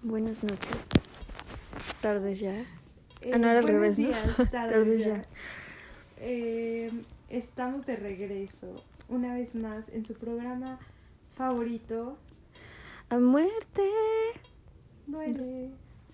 Buenas noches. Tardes ya. No era al revés, ¿no? Días, Tardes ya. Estamos de regreso, una vez más, en su programa favorito. ¡A muerte! Duele.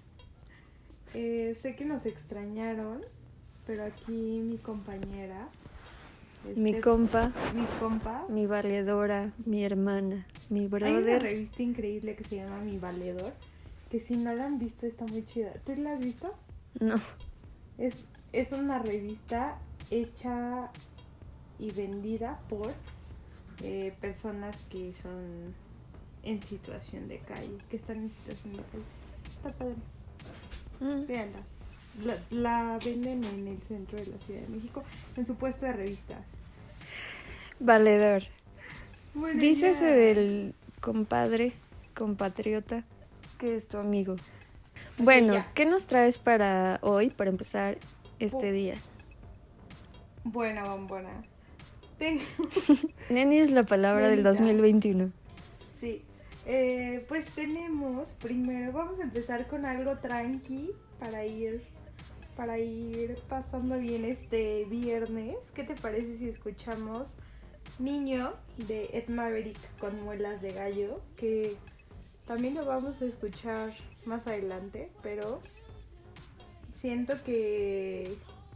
Sé que nos extrañaron, pero aquí mi compañera... Mi compa, mi valedora, mi hermana, mi Hay una brother. revista increíble que se llama Mi Valedor, que si no la han visto está muy chida. ¿Tú la has visto? No. Es una revista hecha y vendida por personas que son en situación de calle, que están en situación de calle. Está padre. Véanla. La venden en el centro de la Ciudad de México, en su puesto de revistas. Valedor. Bueno, Dícese ya. del compadre, compatriota, que es tu amigo. Bueno, ya. ¿qué nos traes para hoy, para empezar este día? Buena, bombona. Tengo... Neni es la palabra del Nenita. 2021. Sí. Pues tenemos, primero vamos a empezar con algo tranqui para ir pasando bien este viernes. ¿Qué te parece si escuchamos Niño de Ed Maverick con muelas de gallo? Que también lo vamos a escuchar más adelante, pero siento que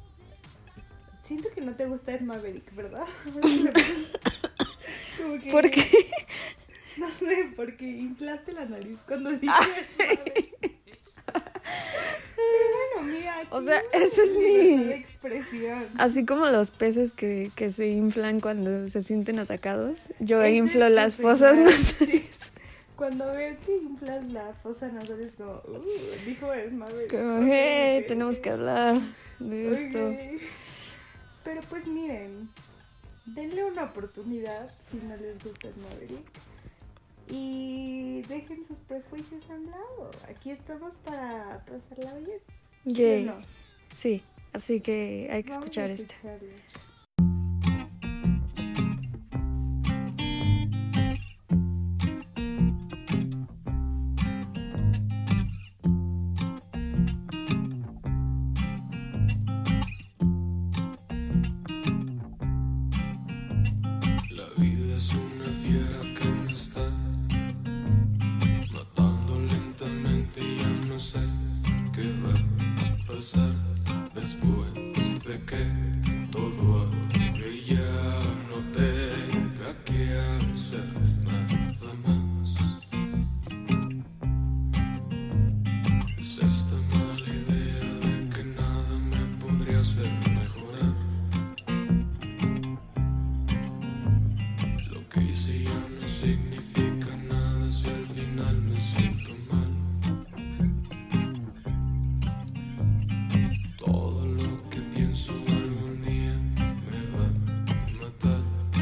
no te gusta Ed Maverick, ¿verdad? Como que... ¿Por qué? No sé, porque inflaste la nariz cuando dije Ed Maverick. Pero bueno, mira, aquí O sea, no esa es libertad mi... de expresión. Así como los peces que se inflan cuando se sienten atacados, yo Ese inflo es tu las fosas señal, nasales. sí. Cuando ves que inflas la fosa nasal es como, dijo Ed Maverick. Como, Ok, hey, ok, tenemos ok. que hablar de esto. Ok. Pero pues miren, denle una oportunidad si no les gusta Ed Maverick. Y dejen sus prejuicios a un lado. Aquí estamos para pasarla bien. ¿Sí o Yay. no? Sí, así que hay que Vamos escuchar a esto. escucharlo. La vida es una fiera que me está matando lentamente y ya no sé qué va a pasar después de que todo acabe y ya no tenga que hacer nada más. Es esta mala idea de que nada me podría hacer mejorar. Lo que hice ya no significa nada si al final me siento mal. Todo lo que pienso algún día me va a matar.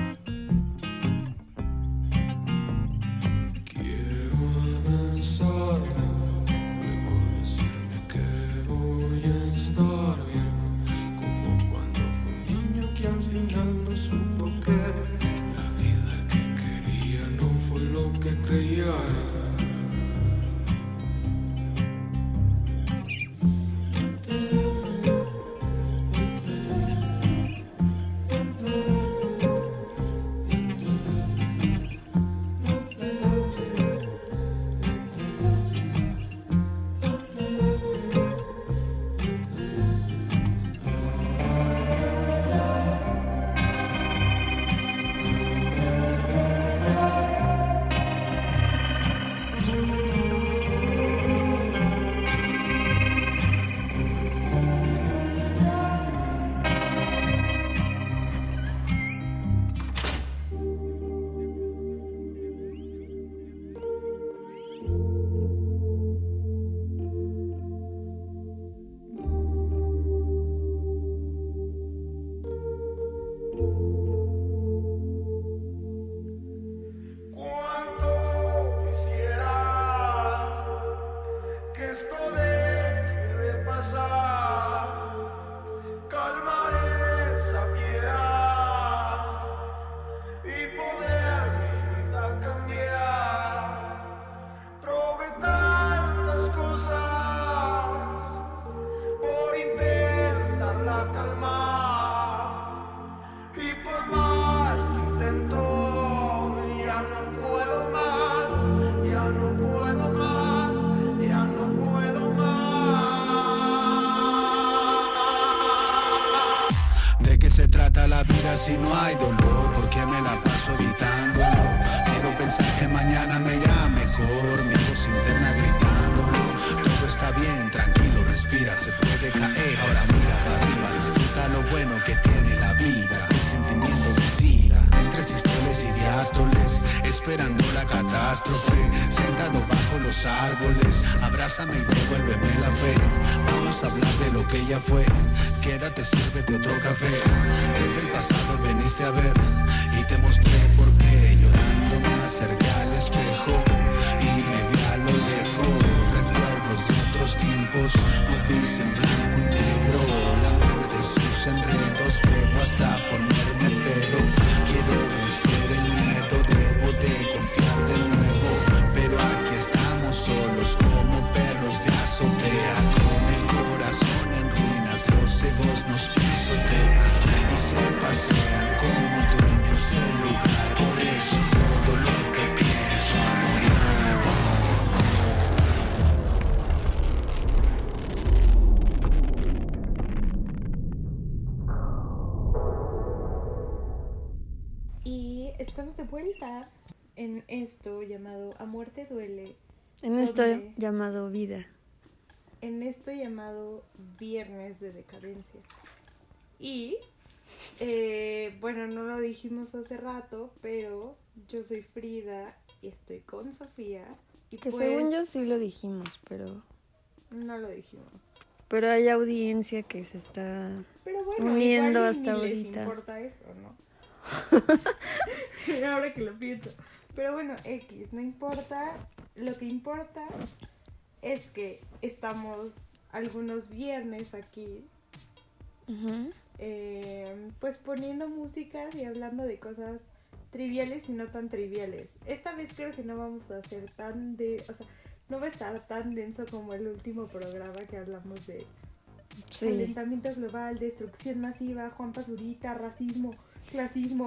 Quiero abrazarme, luego decirme que voy a estar bien, como cuando fui un niño que al final no supo que la vida que quería no fue lo que creía. si no hay dolor? ¿Por qué me la paso evitándolo? Quiero pensar que mañana me irá mejor. Mi voz interna gritándolo. Todo está bien, tranquilo, respira, se puede caer. Ahora mira para arriba, disfruta lo bueno que tiene la vida. El sentimiento de sida, entre sistoles y diástoles, esperando la catástrofe. Sentado bajo los árboles, abrázame y devuélveme la fe. Vamos a hablar de lo que ya fue. Quédate, sírvete otro café. Desde el pasado veniste a ver y te mostré por qué. Llorando me acerqué al espejo y me vi a lo lejos. Recuerdos de otros tiempos, movis en blanco y negro. La mente y sus enredos, bebo hasta ponerme pedo. Quiero vencer el miedo, debo de confiar de nuevo. Pero aquí estamos solos como perros de azotea. Con el corazón en ruinas, los egos nos pisotean y se pasean como dueños del lugar. Por eso todo lo que pienso Y estamos de vuelta en esto llamado A Muerte Duele. En esto donde- llamado vida. En esto llamado Viernes de Decadencia. Y, bueno, no lo dijimos hace rato, pero yo soy Frida y estoy con Sofía. Y Que pues, según yo sí lo dijimos, no lo dijimos. pero hay audiencia que se está... Pero bueno, Uniendo igual y hasta ni ahorita. les importa eso, ¿no? Ahora que lo pienso. Pero bueno, X, no importa. Lo que importa es que estamos algunos viernes aquí, Ujú. pues poniendo músicas y hablando de cosas triviales y no tan triviales. Esta vez creo que no vamos a hacer o sea, no va a estar tan denso como el último programa que hablamos de Sí. calentamiento global, destrucción masiva, Juan Pazurita, racismo, clasismo,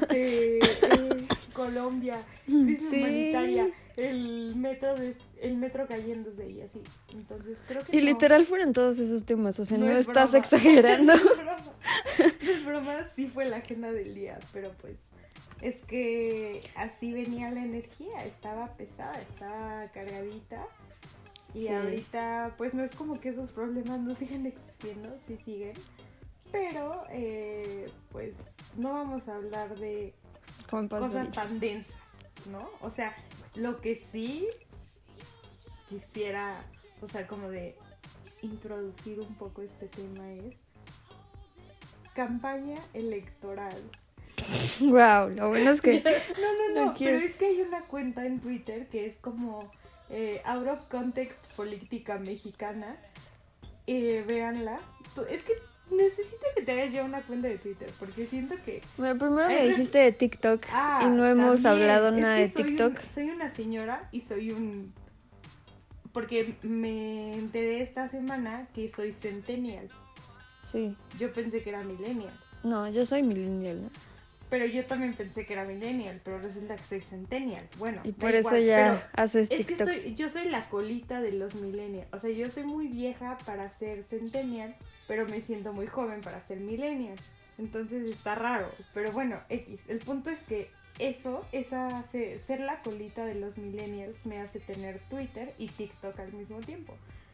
Colombia, crisis Sí. humanitaria, el metro cayéndose y así. Entonces creo que Y no. literal fueron todos esos temas, o sea, no, es estás broma. exagerando. No es broma. No es broma, sí fue la agenda del día, pero pues es que así venía la energía, estaba pesada, estaba cargadita. Y Sí. ahorita, pues no es como que esos problemas no sigan existiendo, sí siguen. Pero, pues no vamos a hablar de Juan cosas Pazurita. tan densas, ¿no? O sea, lo que sí quisiera, o sea, como de introducir un poco este tema es campaña electoral. Wow, lo bueno es que... No, No quiero. pero es que hay una cuenta en Twitter que es como Out of Context Política Mexicana. Véanla. Es que necesito que te hagas ya una cuenta de Twitter, porque siento que... Bueno, primero Ay, me no- dijiste de TikTok Ah, y no hemos también. hablado Es nada que de TikTok. Soy una señora y soy un... Porque me enteré esta semana que soy centennial. Sí. Yo pensé que era millennial. No, yo soy millennial, ¿no? Pero yo también pensé que era millennial, pero resulta que soy centennial. Bueno, Y da por eso igual, ya pero haces es que TikToks. yo soy la colita de los millennials. O sea, yo soy muy vieja para ser centennial, pero me siento muy joven para ser millennial. Entonces está raro. Pero bueno, X. El punto es que ser la colita de los millennials me hace tener Twitter y TikTok al mismo tiempo.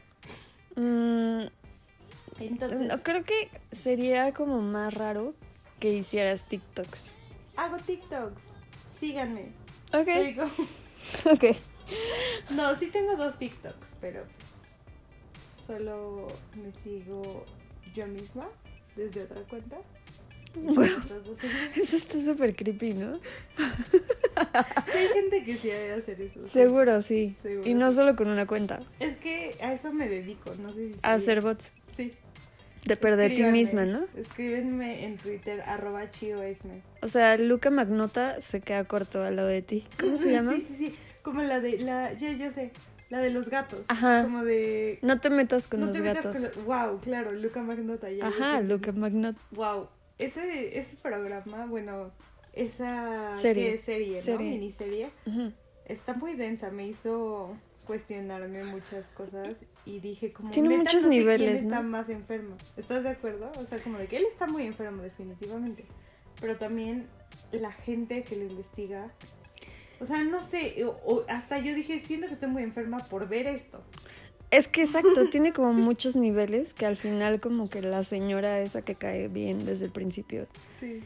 Entonces, No, creo que sería como más raro que hicieras TikToks. hago TikToks. Síganme. Ok. Estoy como- Ok. No, sí tengo 2 TikToks, pero pues, solo me sigo yo misma desde otra cuenta. Y Bueno. otras 2 seguidores. Eso está súper creepy, ¿no? Hay gente que sí debe hacer eso. sí. Seguro, sí. Seguro, Y no sí. solo con una cuenta. Es que a eso me dedico, no sé si A sabías. hacer bots. Sí. Pero de ti Escríbanme, misma, ¿no? Escríbenme en Twitter, @chioesme. O sea, Luca Magnota se queda corto al lado de ti. ¿Cómo se llama? Sí. Como ya sé. La de los gatos. Ajá. Como de... No te metas con no los te metas gatos. con Wow, claro, Luca Magnota. Ya Ajá, sé. Luca Magnota. Wow, ese programa, bueno, esa Serie. ¿qué es? Serie, ¿no? Serie. Miniserie, Ujú. está muy densa, me hizo cuestionarme muchas cosas y dije como Tiene neta, muchos no sé niveles, quién está ¿no? más enfermo. ¿Estás de acuerdo? O sea, como de que él está muy enfermo definitivamente. pero también la gente que lo investiga. O sea, no sé, o hasta yo dije, siento que estoy muy enferma por ver esto. Es que exacto, tiene como muchos niveles que al final como que la señora esa que cae bien desde el principio. Sí.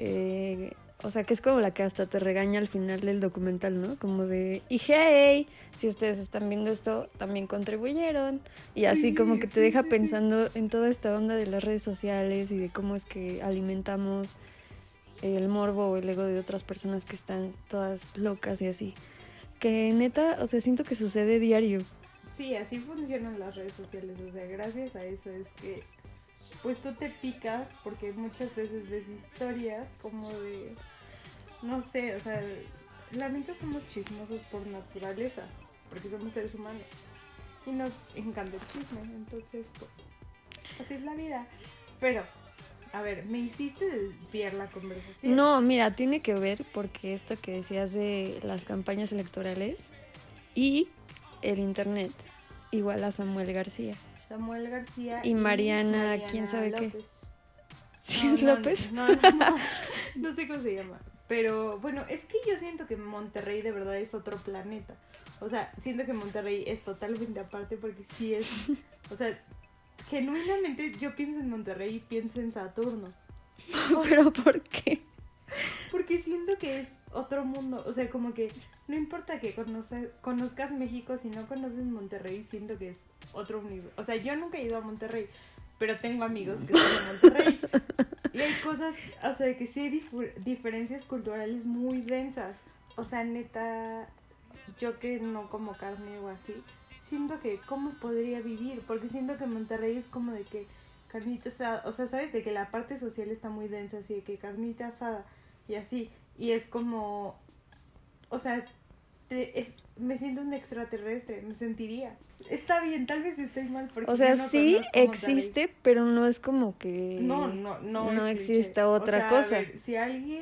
O sea, que es como la que hasta te regaña al final del documental, ¿no? Como de, y hey, si ustedes están viendo esto, también contribuyeron. Y así Sí, como que te sí, deja sí, pensando en toda esta onda de las redes sociales y de cómo es que alimentamos el morbo o el ego de otras personas que están todas locas y así. Que neta, o sea, siento que sucede diario. Sí, así funcionan las redes sociales. O sea, gracias a eso es que pues tú te picas porque muchas veces ves historias como de, no sé, o sea, la neta somos chismosos por naturaleza, porque somos seres humanos y nos encanta el chisme, entonces pues así es la vida. Pero, a ver, me hiciste desviar la conversación. No, mira, tiene que ver porque esto que decías de las campañas electorales y el internet, igual a Samuel García. Samuel García Y Mariana, quién sabe López. qué. ¿Sí es López? No sé cómo se llama. Pero bueno, es que yo siento que Monterrey de verdad es otro planeta. O sea, siento que Monterrey es totalmente aparte porque sí es... O sea, genuinamente yo pienso en Monterrey y pienso en Saturno. ¿Pero por qué? Porque siento que es otro mundo. O sea, como que no importa que conozcas México, si no conoces Monterrey, siento que es otro universo. O sea, yo nunca he ido a Monterrey, pero tengo amigos que son de Monterrey. Y hay cosas, o sea, que sí hay diferencias culturales muy densas. O sea, neta, yo que no como carne o así, siento que cómo podría vivir. Porque siento que Monterrey es como de que carnita asada, o sea, sabes, de que la parte social está muy densa, así de que carnita asada y así. Y es como, o sea, me siento un extraterrestre, me sentiría. Está bien, tal vez estoy mal porque o sea, yo no sí conozco Monterrey. existe, pero no es como que No existe cliché. otra o sea, cosa. A ver, si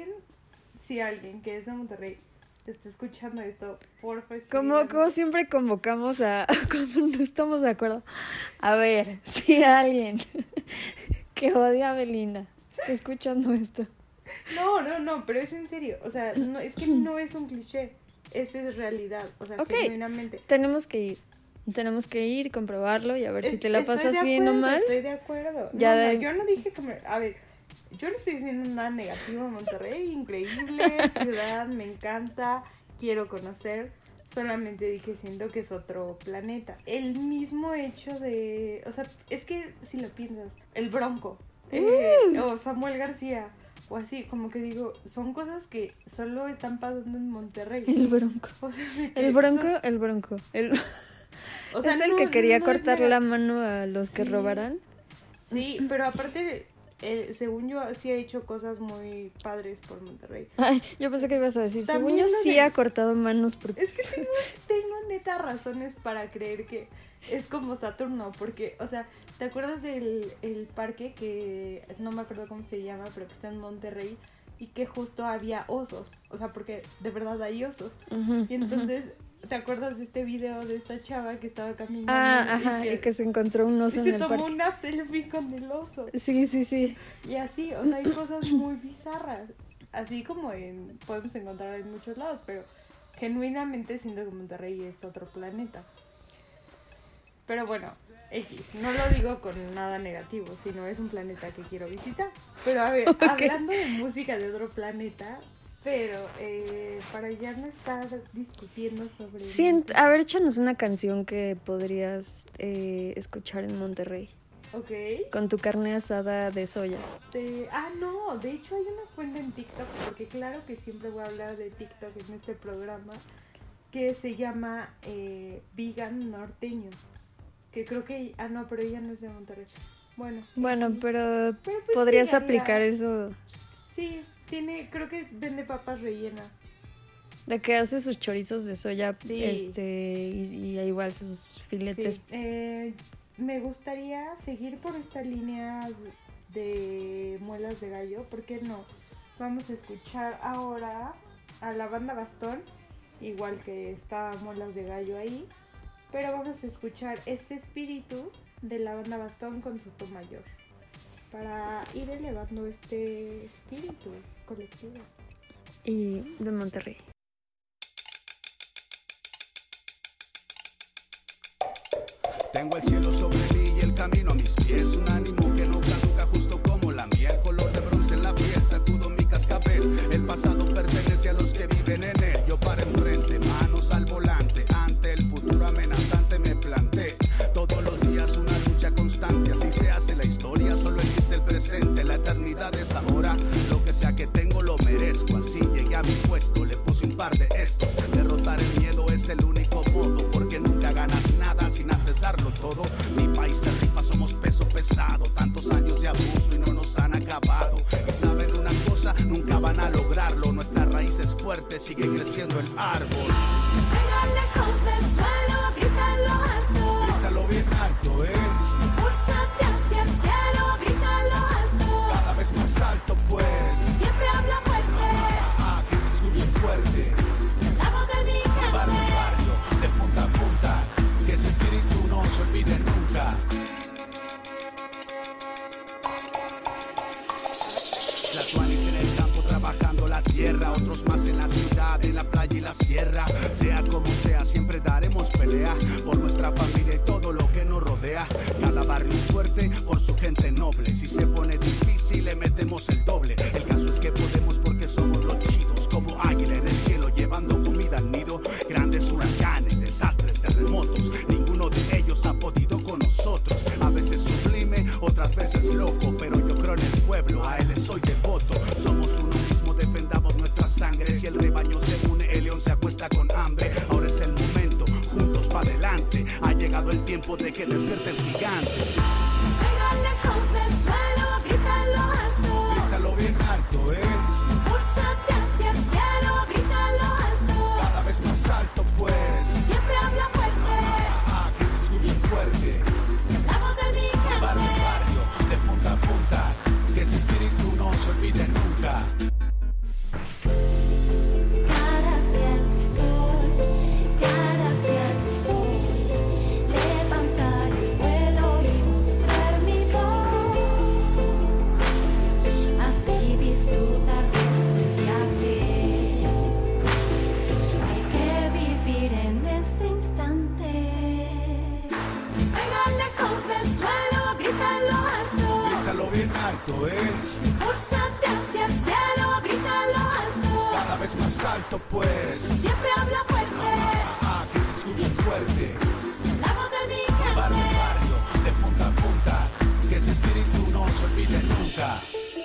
alguien que es de Monterrey está escuchando esto, porfa, Como siempre convocamos a cuando no estamos de acuerdo. A ver, si alguien que odia a Belinda está escuchando esto. No, pero es en serio. O sea, no, es que no es un cliché. Esa es realidad. O sea, Ok, genuinamente. tenemos que ir, comprobarlo y a ver si te la Estoy pasas de bien o acuerdo, mal. Estoy de acuerdo. Ya yo no dije que a ver, yo no estoy diciendo nada negativo de Monterrey. Increíble ciudad, me encanta, quiero conocer. Solamente dije, siento que es otro planeta. El mismo hecho de... O sea, es que si lo piensas, el Bronco, o Samuel García, o así, como que digo, son cosas que solo están pasando en Monterrey. El Bronco. O sea, El Bronco. O sea, ¿Es el no, que quería no cortar es la mano a los que Sí. robarán? Sí, pero aparte, según yo, sí ha hecho cosas muy padres por Monterrey. Ay, yo pensé que ibas a decir, según También yo lo sí de- ha cortado manos porque... Es que tengo neta razones para creer que es como Saturno, porque, o sea, ¿te acuerdas del el parque que no me acuerdo cómo se llama, pero que está en Monterrey y que justo había osos? O sea, porque de verdad hay osos. Ujú, Y entonces, ¿te acuerdas de este video de esta chava que estaba caminando? ajá, y que se encontró un y oso en se el tomó parque. una selfie con el oso. Sí. Y así, o sea, hay cosas muy bizarras. Así como podemos encontrar en muchos lados, pero genuinamente siento que Monterrey es otro planeta. Pero bueno, X, no lo digo con nada negativo, sino es un planeta que quiero visitar. Pero a ver, hablando de música de otro planeta, pero para ya no estar discutiendo sobre... A ver, échanos una canción que podrías escuchar en Monterrey. Ok. Con tu carne asada de soya. No, de hecho hay una cuenta en TikTok, porque claro que siempre voy a hablar de TikTok en este programa, que se llama Vegan Norteño, que creo que... no, pero ella no es de Monterrey. Bueno, pero pues podrías síganla. aplicar eso Sí, creo que vende papas rellenas. de que hace sus chorizos de soya, Sí. y igual sus filetes. Sí. Me gustaría seguir por esta línea de muelas de gallo, ¿por qué no? Vamos a escuchar ahora a la banda Bastón, igual que está Muelas de Gallo ahí, pero vamos a escuchar este espíritu de la banda Bastón con Sotomayor, para ir elevando este espíritu colectivas. Y de Monterrey. Tengo el cielo sobre mí y el camino a mis pies. Un ánimo que no caduca justo como la miel. Color de bronce en la piel, sacudo mi cascabel. El pasado pertenece a los que viven en él. Yo para enfrente, manos al volante. Ante el futuro amenazante me planté. Todos los días una lucha constante. Así se hace la historia, solo existe el presente. La eternidad es ahora. Lo que sea que tengo lo merezco. Así llegué a mi puesto, le puse un par de estos. Derrotar el miedo es el único modo. Porque nunca ganas nada sin antes darlo todo. Mi país se rifa, somos peso pesado. Tantos años de abuso y no nos han acabado. Y saben una cosa, nunca van a lograrlo. Nuestra raíz es fuerte, sigue creciendo el árbol. Despega lejos del suelo, grítalo alto. Grítalo bien alto, Impúlsate hacia el cielo, grítalo alto. cada vez más alto pues. Siempre habla fuerte, Que se escuche fuerte. la voz de mi Barrio gente. en barrio, de punta a punta. Que ese espíritu no se olvide nunca. Tlatuanis en el campo trabajando la tierra, otros más en la ciudad, en la playa y la sierra. Sea como sea, siempre daremos pelea por nuestra familia y todo lo que nos rodea. Cada barrio es fuerte por su gente noble. Si se pone difícil, le metemos el doble. El caso es que podemos porque somos los chidos, como águila en el cielo llevando comida al nido. Grandes huracanes, desastres, terremotos, ninguno de ellos ha podido con nosotros. A veces sublime, otras veces loco, pero yo creo en el pueblo, a él le soy devoto. Somos uno mismo, defendamos nuestra sangre. Si el rebaño se une, el león se acuesta con hambre. Ahora es el momento, juntos pa' adelante. Ha llegado el tiempo de que despierte el gigante. Despega lejos del suelo, grítalo alto. Grítalo bien alto, Impúlsate hacia el cielo, grítalo alto. cada vez más alto pues. Siempre habla fuerte, Que se escuche fuerte. la voz de mi Barrio en gente. barrio, de punta a punta. Que este espíritu no se olvide nunca. Cara hacia el sol, cara hacia el sol. Levantar el vuelo y mostrar mi voz. Así disfrutar de este viaje. Hay que vivir en este instante. Despega lejos del suelo, grítalo alto. Grítalo bien alto, Impúlsate hacia el cielo, grítalo alto. cada vez más alto pues. Siempre habla fuerte, Que se escuche fuerte. la voz de mi Barrio en gente. barrio, de punta a punta. Que este espíritu no se olvide nunca.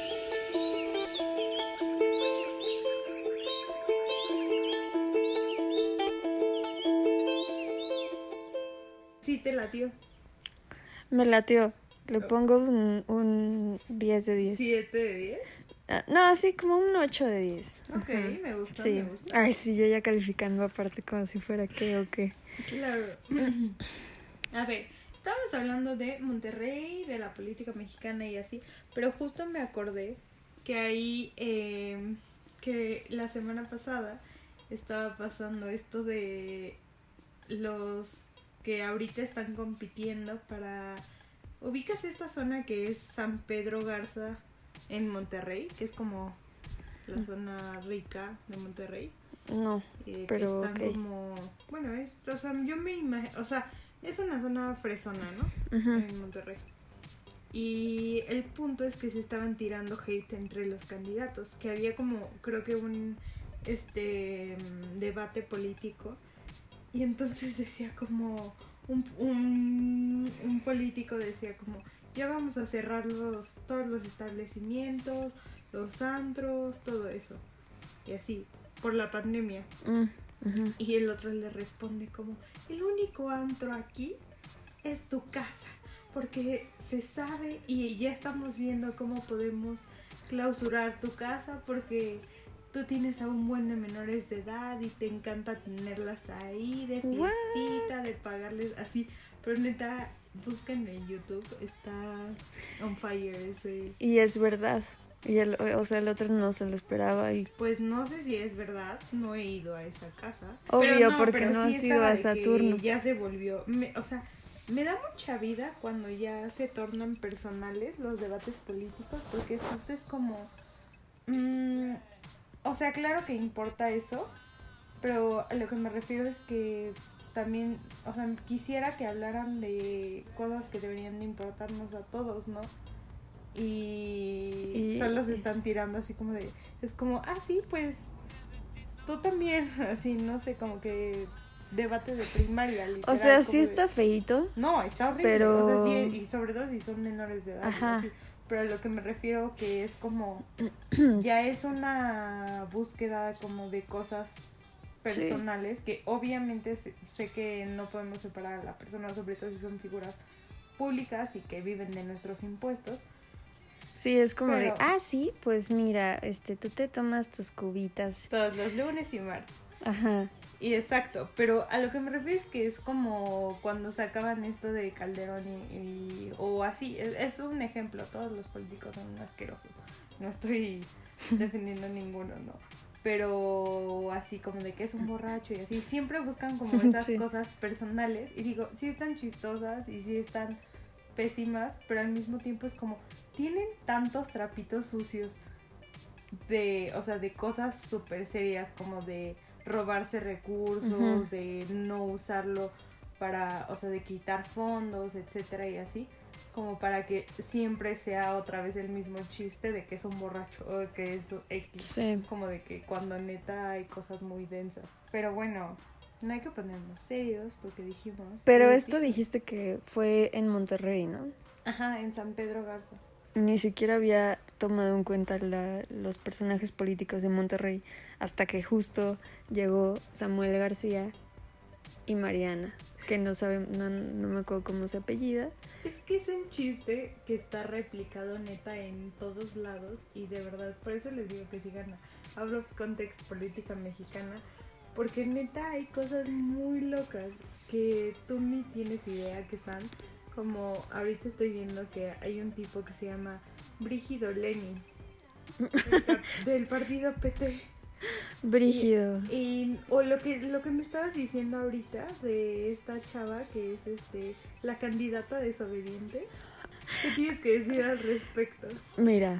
Sí, te latió. Me latió. Le pongo un 10 de 10. 7 de 10. No, así como un 8 de 10. Ok, me gusta, Sí. me gusta. Ay, sí, yo ya calificando aparte como si fuera qué o qué. Claro. A ver, estábamos hablando de Monterrey, de la política mexicana y así, pero justo me acordé que ahí, que la semana pasada estaba pasando esto de los que ahorita están compitiendo para... ¿Ubicas esta zona que es San Pedro Garza en Monterrey? Que es como la zona rica de Monterrey. No, Que pero están ok. como... Bueno, o sea, yo me imagino... O sea, es una zona fresona, ¿no? Ujú. En Monterrey. Y el punto es que se estaban tirando hate entre los candidatos. Que había como, creo que un debate político. Y entonces decía como... Un político decía como... Ya vamos a cerrar todos los establecimientos, los antros, todo eso. Y así, por la pandemia. Ujú. Y el otro le responde como, el único antro aquí es tu casa, porque se sabe y ya estamos viendo cómo podemos clausurar tu casa porque tú tienes a un buen de menores de edad y te encanta tenerlas ahí de What? fiestita, de pagarles así, pero neta, busquen en YouTube, está on fire ese. Y es verdad. Y el otro no se lo esperaba y Pues no sé si es verdad, no he ido a esa casa. Obvio, porque pero no sí has ido estaba a de que Saturno. Ya se volvió, o sea, me da mucha vida cuando ya se tornan personales los debates políticos, porque justo es como, O sea, claro que importa eso, pero a lo que me refiero es que también, o sea, quisiera que hablaran de cosas que deberían de importarnos a todos, ¿no? Y solo se están tirando así como de, es como, sí, pues tú también, así, no sé, como que debate de primaria, literal. O sea, como sí de- está feíto. No, está horrible, Pero- o sea, sí, y sobre todo si son menores de edad, Ajá. así. Pero a lo que me refiero que es como, ya es una búsqueda como de cosas personales, que obviamente sé que no podemos separar a la persona, sobre todo si son figuras públicas y que viven de nuestros impuestos. Sí, es como Pero- de, sí, pues mira, tú te tomas tus cubitas. Todos los lunes y martes. Ajá. Y exacto, pero a lo que me refiero es que es como cuando sacaban esto de Calderón o así, es un ejemplo, todos los políticos son asquerosos, no estoy defendiendo ninguno, no, pero así como de que es un borracho y así, siempre buscan como esas Sí. cosas personales y digo, sí están chistosas y sí están pésimas, pero al mismo tiempo es como, tienen tantos trapitos sucios de, o sea, de cosas súper serias como de robarse recursos, Ujú. de no usarlo para, o sea, de quitar fondos, etcétera y así, como para que siempre sea otra vez el mismo chiste de que es un borracho o que es X, Sí. como de que cuando neta hay cosas muy densas. Pero bueno, no hay que ponernos serios porque dijimos... Pero que- esto dijiste que fue en Monterrey, ¿no? Ajá, en San Pedro Garza. Ni siquiera había tomado en cuenta los personajes políticos de Monterrey hasta que justo llegó Samuel García y Mariana, que no me acuerdo cómo se apellida. Es que es un chiste que está replicado neta en todos lados y de verdad, por eso les digo que sigan hablo contexto política mexicana, porque neta hay cosas muy locas que tú ni tienes idea que están, como ahorita estoy viendo que hay un tipo que se llama Brígido Lenin del partido PT. Brígido. O lo que me estabas diciendo ahorita de esta chava que es la candidata desobediente. ¿Qué tienes que decir al respecto? Mira,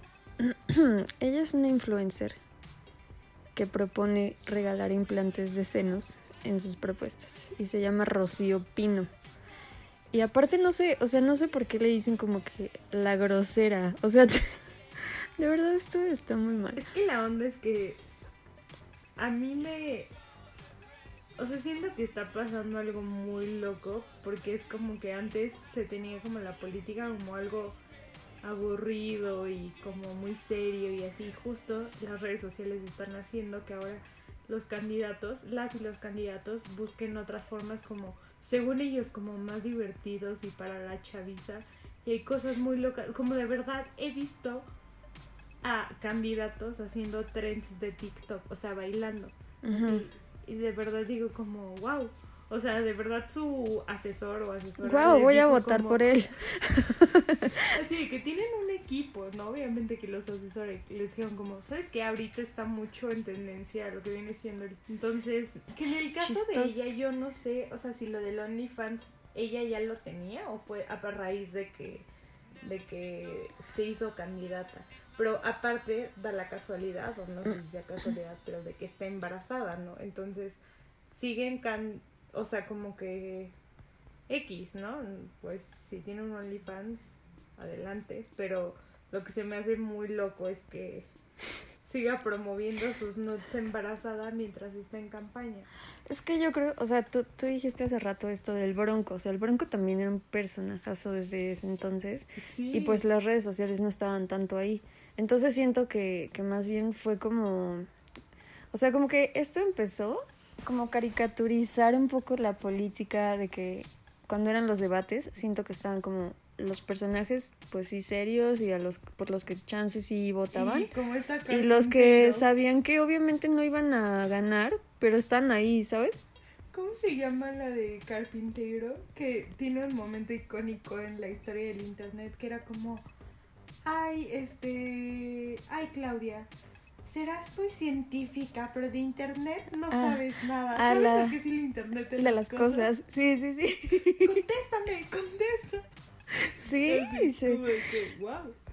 ella es una influencer que propone regalar implantes de senos en sus propuestas y se llama Rocío Pino. Y aparte no sé por qué le dicen como que la grosera, o sea, de verdad esto está muy mal. Es que la onda es que a mí o sea, siento que está pasando algo muy loco porque es como que antes se tenía como la política como algo aburrido y como muy serio y así, justo las redes sociales están haciendo que ahora los candidatos, las y los candidatos busquen otras formas como, según ellos, como más divertidos y para la chaviza, y hay cosas muy locas, como de verdad he visto a candidatos haciendo trends de TikTok, o sea, bailando, Ujú. así, y de verdad digo como, wow, o sea, de verdad su asesor o asesora Guau, le voy a dijo votar como- por él. Así que tienen un equipo, ¿no? Obviamente que los asesores les dijeron como, ¿sabes qué? Ahorita está mucho en tendencia lo que viene siendo. Entonces, que en el caso de Chistoso. ella, yo no sé, o sea, si lo del OnlyFans, ella ya lo tenía o fue a raíz de que se hizo candidata. Pero aparte, da la casualidad, o no sé si sea casualidad, pero de que está embarazada, ¿no? Entonces, siguen o sea, como que X, ¿no? Pues si tiene un OnlyFans, adelante, pero lo que se me hace muy loco es que siga promoviendo sus nudes embarazada mientras está en campaña. Es que yo creo, o sea, tú dijiste hace rato esto del Bronco, o sea, el Bronco también era un personajazo desde ese entonces Sí. y pues las redes sociales no estaban tanto ahí. Entonces siento que más bien fue como, o sea, como que esto empezó como caricaturizar un poco la política de que cuando eran los debates, siento que estaban como los personajes, pues sí, serios y por los que chances sí votaban. Y como esta Y los que carpintero, sabían que obviamente no iban a ganar, pero están ahí, ¿sabes? ¿cómo se llama la de Carpintero? Que tiene un momento icónico en la historia del internet que era como, ay, Claudia, serás muy científica, pero de internet no sabes nada. ¿Sabes lo que es el internet de las cosas. Sí, sí, sí. Contéstame, contesta. Sí, Así sí. como de que, wow.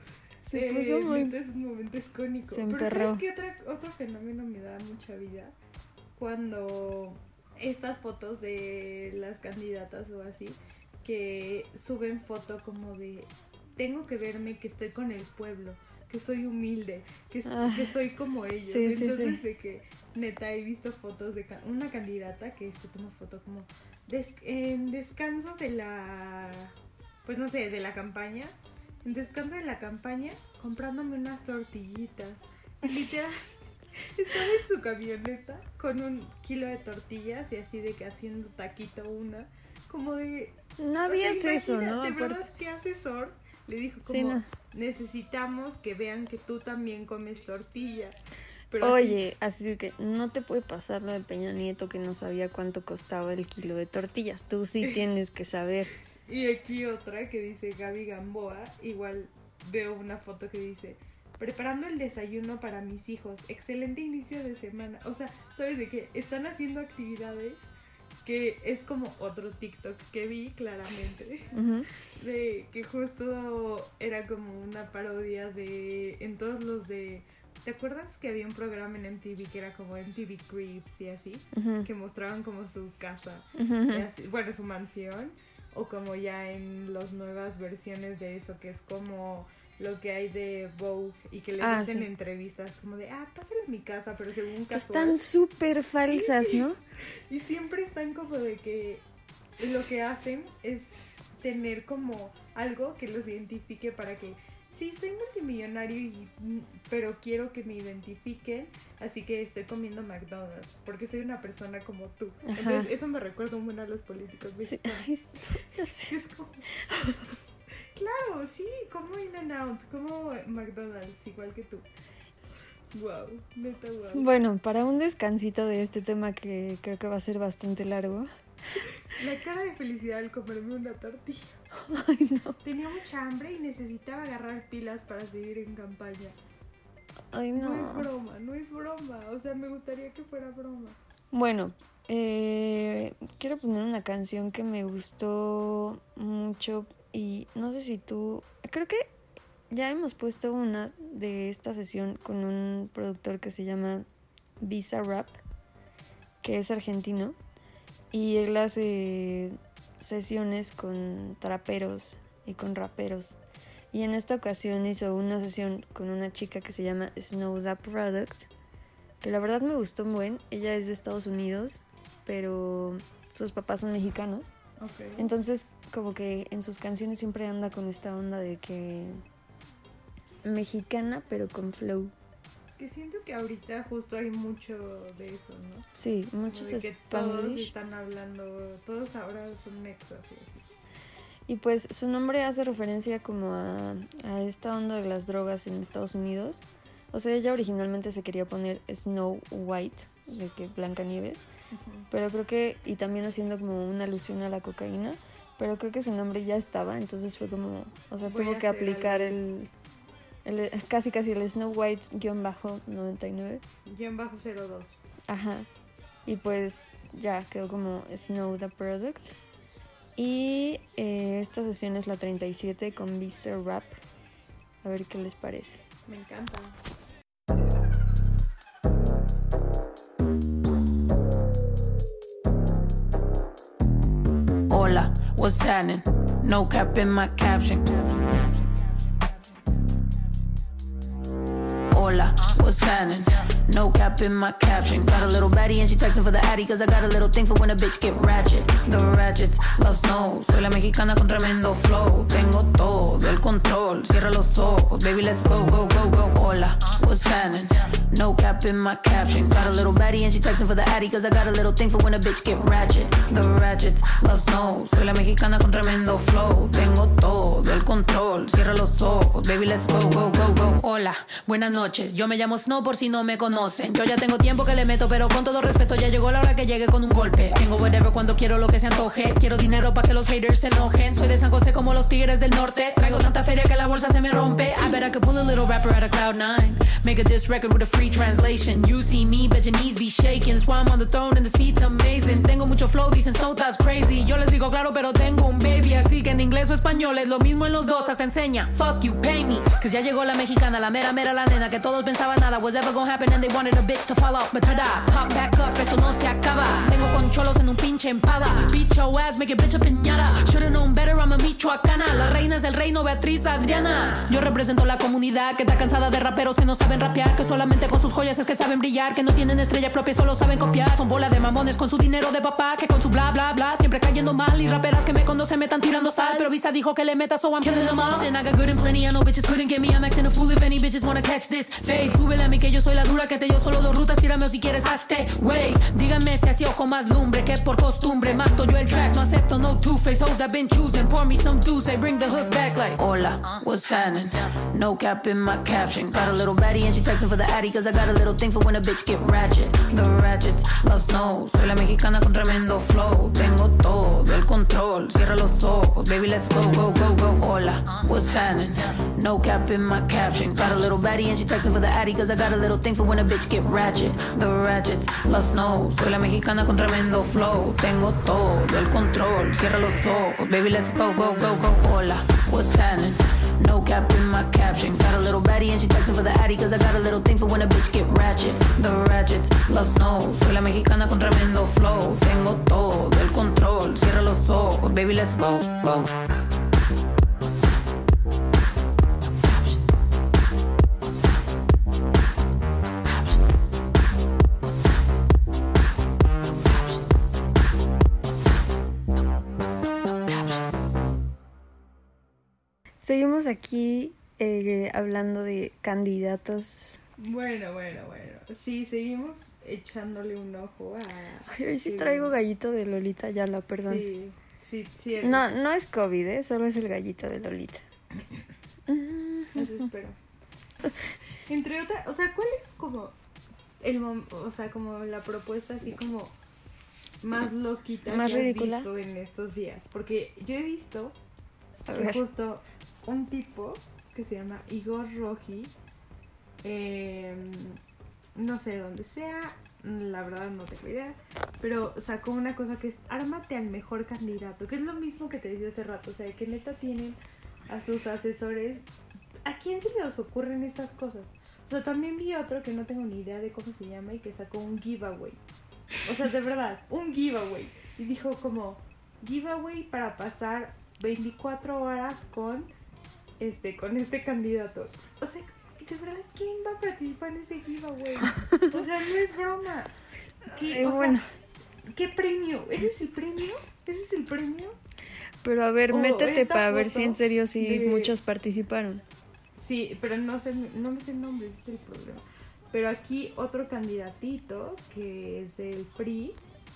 Se puso muy... neta, es un momento icónico. Se Pero emperró. ¿sabes qué otro fenómeno me da mucha vida? Cuando estas fotos de las candidatas o así, que suben foto como de tengo que verme que estoy con el pueblo, que soy humilde, que soy como ellos. Sí, Entonces sí. de que neta he visto fotos de una candidata que se toma foto como en descanso de la, pues no sé, de la campaña, en descanso de la campaña comprándome unas tortillitas. Y literal estaba en su camioneta con 1 kilo de tortillas y así de que haciendo taquito una, como de... No habías eso, ¿no? De Aparte... verdad, ¿qué asesor le dijo? Como, Sí, no. necesitamos que vean que tú también comes tortilla. Pero Oye, así de que no te puede pasar lo de Peña Nieto que no sabía cuánto costaba el kilo de tortillas. Tú sí tienes que saber. Y aquí otra que dice Gaby Gamboa, igual veo una foto que dice, preparando el desayuno para mis hijos, excelente inicio de semana. O sea, ¿sabes de qué? Están haciendo actividades que es como otro TikTok que vi claramente, Ujú. de que justo era como una parodia de, en todos los de, ¿te acuerdas que había un programa en MTV que era como MTV Cribs y así? Ujú. Que mostraban como su casa, Ujú. y así, bueno, su mansión, o como ya en las nuevas versiones de eso, que es como lo que hay de Vogue y que les hacen sí. entrevistas como de, pásale a mi casa, pero según Que casual. están súper falsas, ¿no? Y siempre están como de que lo que hacen es tener como algo que los identifique para que, sí, soy multimillonario, pero quiero que me identifiquen, así que estoy comiendo McDonald's, porque soy una persona como tú. Ajá. Entonces, eso me recuerda un buen a los políticos Sí. mexicanos. Ay, ya sé. Es como... Claro, sí, como In-N-Out, como McDonald's, igual que tú. Wow, neta wow. Bueno, para un descansito de este tema que creo que va a ser bastante largo. La cara de felicidad al comerme una tortilla. Ay, no. Tenía mucha hambre y necesitaba agarrar pilas para seguir en campaña. Ay, No no. es broma, no es broma. O sea, me gustaría que fuera broma. Bueno, quiero poner una canción que me gustó mucho y no sé si tú... Creo que ya hemos puesto una de esta sesión con un productor que se llama Visa Rap, que es argentino, y él hace sesiones con traperos y con raperos. Y en esta ocasión hizo una sesión con una chica que se llama Snow the Product, que la verdad me gustó un buen. Ella es de Estados Unidos, pero sus papás son mexicanos. Okay. Entonces, como que en sus canciones siempre anda con esta onda de que mexicana, pero con flow. Que siento que ahorita justo hay mucho de eso, ¿no? Sí, Como muchos de que todos spanglish. están hablando, todos ahora son mexas. Y así. Y pues su nombre hace referencia como a esta onda de las drogas en Estados Unidos. O sea, ella originalmente se quería poner Snow White, de que Blancanieves. Pero creo que, y también haciendo como una alusión a la cocaína, pero creo que su nombre ya estaba, entonces fue como, o sea, Voy tuvo a que hacer aplicar algo. casi el Snow White-99. _02. Ajá. Y pues ya quedó como Snow the Product. Y esta sesión es la 37 con Visa Rap. A ver qué les parece. Me encanta. Hola, what's happening? No cap in my caption. Hola, what's happening? No cap in my caption. Got a little baddie and she texting for the addy, cause I got a little thing for when a bitch get ratchet. The ratchets love snow. Soy la mexicana con tremendo flow. Tengo todo el control. Cierra los ojos, baby, let's go, go, go, go. Hola, what's happening? No cap in my caption. Got a little baddie and she texting for the addy, cause I got a little thing for when a bitch get ratchet. The ratchets love snow. Soy la mexicana con tremendo flow. Tengo todo el control. Cierra los ojos, baby, let's go, go, go, go. Hola, buenas noches. Yo me llamo Snow por si no me conocen. Yo ya tengo tiempo que le meto, pero con todo respeto ya llegó la hora que llegue con un golpe. Tengo whatever cuando quiero lo que se antoje. Quiero dinero pa' que los haters se enojen. Soy de San José como los tigres del norte. Traigo tanta feria que la bolsa se me rompe. I bet I could pull a little rapper out of Cloud9. Make a diss record with a free translation. You see me, bet your knees be shaking. Swam on the throne and the seat's amazing. Tengo mucho mucho flow, dicen so that's crazy. Yo les digo claro, pero tengo un baby, así que en inglés o español es lo mismo en los dos, hasta enseña. Fuck you, pay me. Cause ya llegó la mexicana, la mera la nena, que todos pensaban nada was ever gonna happen and they wanted a bitch to fall off. But tada, pop back up, eso no se acaba. Tengo con cholos en un pinche empada. Beat your ass, make it bitch a piñata. Should've known better, I'm a michoacana. La reina es del reino, Beatriz Adriana. Yo represento la comunidad que está cansada de raperos que no saben rapear, que solamente con sus joyas es que saben brillar, que no tienen estrella propia, solo saben copiar. Son bola de mamones con su dinero de papá, que con su bla bla bla siempre cayendo mal. Y raperas que me conocen me están tirando sal, pero Visa dijo que le meta, so I'm killing them all. And I got good and plenty, I know bitches couldn't get me. I'm acting a fool if any bitches wanna catch this fade. Súbele a mí que yo soy la dura, que te yo solo 2 rutas, tírame o si quieres hazte wey. Díganme si así o con más lumbre, que por costumbre mato yo el track, no acepto no two-face hoes that been choosing. Pour me some juice, I bring the hook back like hola, what's happening? No cap in my caption. Got a little baddie and she texting for the addy, cause I got a little thing for when a bitch get ratchet. The ratchets love snow, soy la mexicana con tremendo flow. Tengo todo el control, cierra los ojos, baby let's go, go, go, go. Hola, what's happening? No cap in my caption. Got a little baddie and she texting for the addy, cause I got a little thing for when a bitch get ratchet. The ratchets love snow, soy la mexicana con tremendo flow. Tengo todo el control, cierra los ojos, baby let's go, go, go, go. Hola, what's happening? No cap in my caption. Got a little baddie and she texting for the addy, cause I got a little thing for when a bitch get ratchet. The ratchets love snow, soy la mexicana con tremendo flow. Tengo todo el control, cierra los ojos, baby let's go, go. Seguimos aquí hablando de candidatos. Bueno. Sí, seguimos echándole un ojo a... Ay, hoy sí traigo gallito de Lolita Ayala, perdón. Sí. No es COVID, solo es el gallito de Lolita. Eso espero. Entre otras, o sea, ¿cuál es como como la propuesta así como más loquita más que ridícula has visto en estos días? Porque yo he visto A que ver. justo un tipo que se llama Igor Roji, no sé dónde sea, la verdad no tengo idea, pero sacó una cosa que es ármate al mejor candidato, que es lo mismo que te decía hace rato, o sea, que neta tienen a sus asesores. ¿A quién se les ocurren estas cosas? O sea, también vi otro que no tengo ni idea de cómo se llama y que sacó un giveaway. O sea, de verdad, un giveaway. Y dijo como, giveaway para pasar 24 horas con este candidato. O sea, de verdad, ¿quién va a participar en ese giveaway? O sea, no es broma. Bueno. ¿Qué premio? ¿Ese es el premio? ¿Ese es el premio? Pero a ver, métete esta para ver foto si en serio sí de- muchos participaron. Sí, pero no me sé el nombre, ese es el problema. Pero aquí otro candidatito que es del PRI,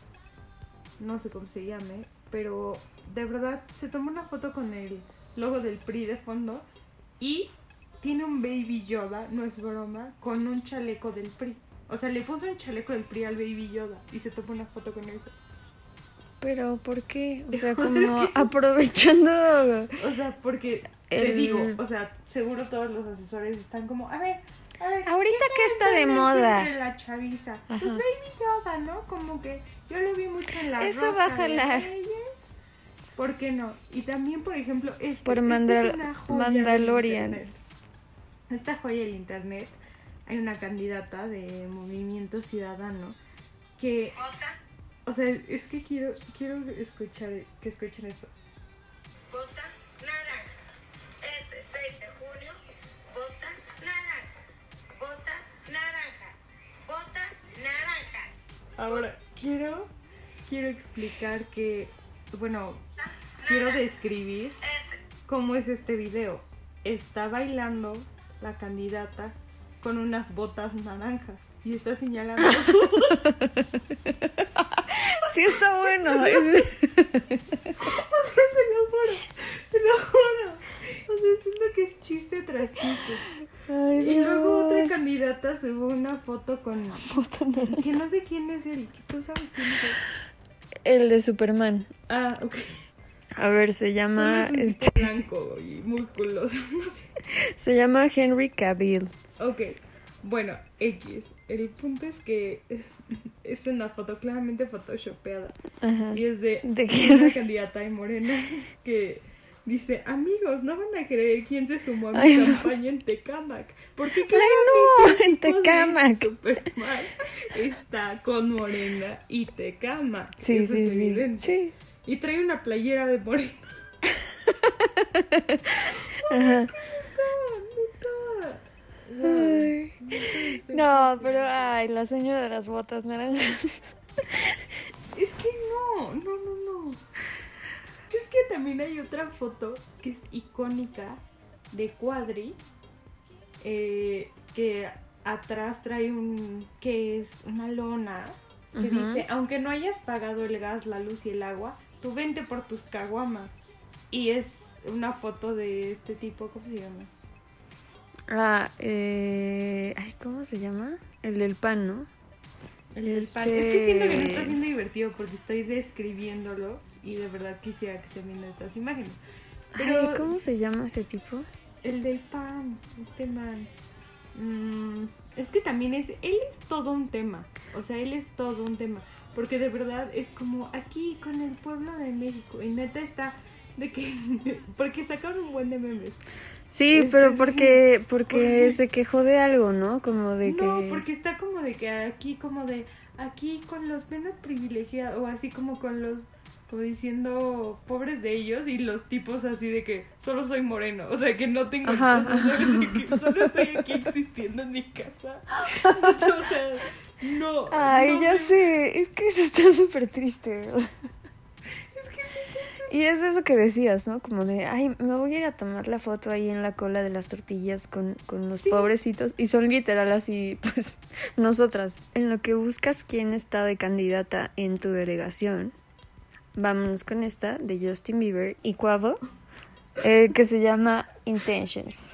no sé cómo se llame, pero de verdad se tomó una foto con el logo del PRI de fondo y tiene un Baby Yoda, no es broma, con un chaleco del PRI. O sea, le puso un chaleco del PRI al Baby Yoda y se tomó una foto con eso. Pero, ¿por qué? O sea, como aprovechando... O sea, porque te El- digo, o sea, seguro todos los asesores están como, a ver, Ahorita ¿qué que está de tendencia moda. entre la chaviza? Ajá. Pues Baby Yoda, ¿no? Como que yo lo vi mucho en la Eso Rosa va a de jalar. Reyes. ¿Por qué no? Y también, por ejemplo, Por es Mandal- una joya del Mandalorian. internet. Esta joya del internet, hay una candidata de Movimiento Ciudadano que, o sea, es que quiero escuchar, que escuchen esto. Vota naranja. Este 6 de junio, vota naranja. Vota naranja. Vota naranja. Ahora, quiero explicar que, bueno, quiero describir cómo es este video. Está bailando la candidata con unas botas naranjas y está señalando. Sí está bueno. Te lo juro. O sea, siento que es chiste tras chiste. Ay, Y luego otra Dios. candidata subió una foto con... que no sé quién es él. ¿Tú sabes quién es él? El de Superman. Ah, ok. A ver, se llama... Solo es un tipo blanco y musculoso. No sé. Se llama Henry Cavill. Ok. Bueno, X. El punto es que es una foto claramente photoshopeada. Ajá. Y es de ¿De qué? una candidata de Morena que dice, amigos, no van a creer quién se sumó a mi Ay, no. campaña en Tecámac. Porque no, en claramente el Tecámac. tipo de Superman está con Morena y Tecámac. Sí, Eso sí, es sí. evidente. Sí. Y trae una playera de Morena. Ajá. Ay. No, pero ay, la señora de las botas naranjas. Es que no. Es que también hay otra foto que es icónica de Cuadri, que atrás trae que es una lona que Ujú. dice, aunque no hayas pagado el gas, la luz y el agua, tú vente por tus caguamas. Y es una foto de este tipo, ¿cómo se llama? Ay, ¿cómo se llama? El del pan, ¿no? El del pan. Es que siento que no está siendo divertido porque estoy describiéndolo y de verdad quisiera que estén viendo estas imágenes. Pero Ay, ¿cómo se llama ese tipo? el del pan, este man. Es que también él es todo un tema. O sea, él es todo un tema. Porque de verdad es como aquí con el pueblo de México. Y neta está de que... porque sacaron un buen de memes. Sí, pero porque se quejó de algo, ¿no? Como de que... No, porque está como de que aquí con los menos privilegiados, o así como con los, como diciendo, pobres de ellos, y los tipos así de que solo soy moreno, o sea, que no tengo Ajá. cosas, ¿sabes? De que solo estoy aquí existiendo en mi casa. O sea, no. Ay, no ya me- sé, es que eso está súper triste. Y es eso que decías, ¿no? Como de, ay, me voy a ir a tomar la foto ahí en la cola de las tortillas con los Sí. pobrecitos. Y son literal así, pues, nosotras. En lo que buscas quién está de candidata en tu delegación, vámonos con esta de Justin Bieber y Quavo, que se llama Intentions.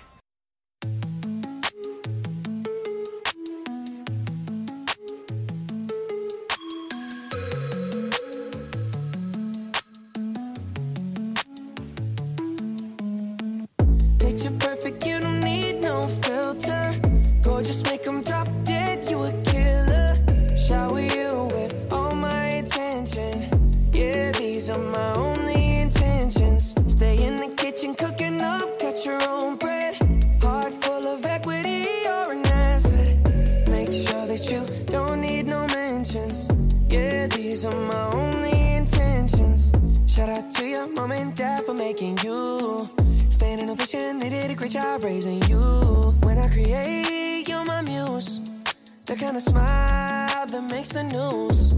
Picture perfect, you don't need no filter. Gorgeous, make them drop dead, you a killer. Shower you with all my attention. Yeah, these are my only intentions. Stay in the kitchen, cooking up, got your own bread. Heart full of equity, you're an asset. Make sure that you don't need no mentions. Yeah, these are my only intentions. Shout out to your mom and dad for making you. Staying in a vision, they did a great job raising you. When I create, you're my muse. The kind of smile that makes the news.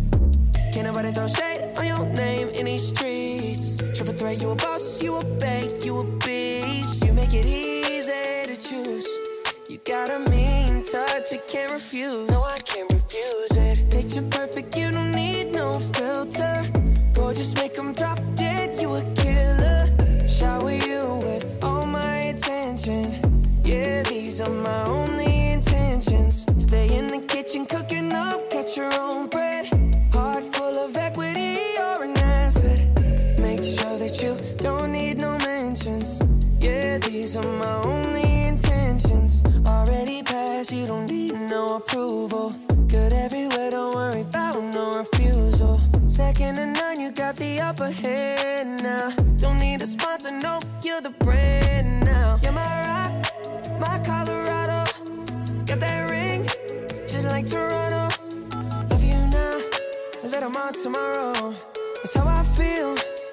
Can't nobody throw shade on your name in these streets. Triple threat, you a boss, you a bank, you a beast. You make it easy to choose. You got a mean touch, I can't refuse. No, I can't refuse it. Picture perfect, you don't need no filter. Gorgeous, make them drop dead, you a killer. Shower you with all my attention. Yeah, these are my only intentions. Stay in the kitchen, cooking up, get your own bread. Heart full of equity, you're an asset. Make sure that you don't need no mentions. Yeah, these are my only intentions. Already passed, you don't need no approval. Good everywhere, don't worry about no refusal. Second to none, you got the upper hand now. Don't need a sponsor, no, you're the brand now. You're my rock, my Colorado. Got that ring, just like Toronto. Love you now, a little more tomorrow. That's how I feel.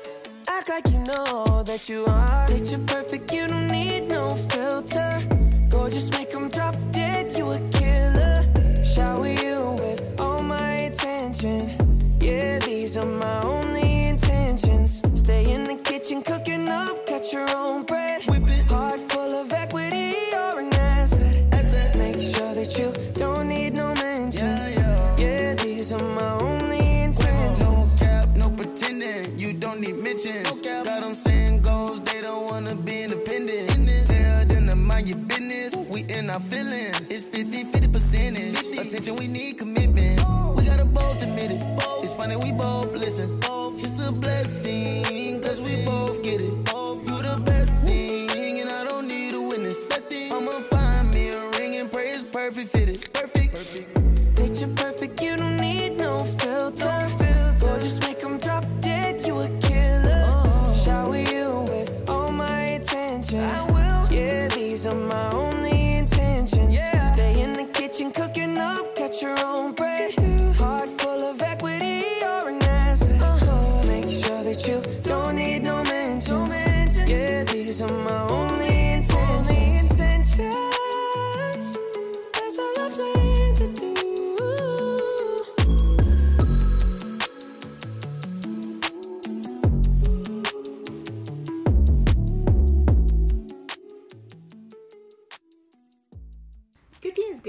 Act like you know that you are. Picture perfect, you don't need no filter. Gorgeous, make them drop dead, you a killer. Shower you with all my attention. Yeah, these are my only intentions. Stay in the kitchen, cooking up, got your own bread. Heart full of equity, you're an asset. Make sure that you don't need no mentions. Yeah, these are my only intentions. No cap, no pretending, you don't need mentions. Got them saying goals, they don't wanna be independent. Tell them to mind your business, we in our feelings. It's 50-50 percentage. Attention, we need commitment. We gotta both admit it. It's funny, we both listen. It's a blessing, cause we both get it. You the best thing, and I don't need a witness. I'ma find me a ring and pray it's perfect fitted. Perfect. Picture perfect, you don't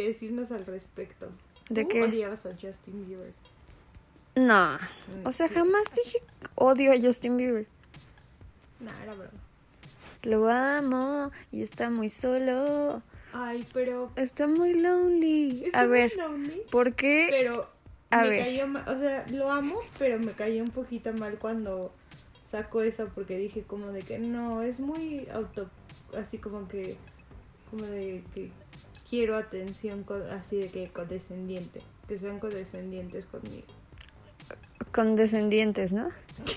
decirnos al respecto. ¿De ¿Tú qué? odiabas a Justin Bieber? No. O sea, jamás dije odio a Justin Bieber. Nah, era broma. Lo amo y está muy solo. Ay, pero... Está muy lonely. Está A muy ver, lonely, ¿por qué? pero A me ver. cayó mal. O sea, lo amo, pero me cayó un poquito mal cuando sacó eso porque dije como de que no, es muy así como de que quiero atención, así de que condescendiente, que sean condescendientes conmigo. Condescendientes, ¿no?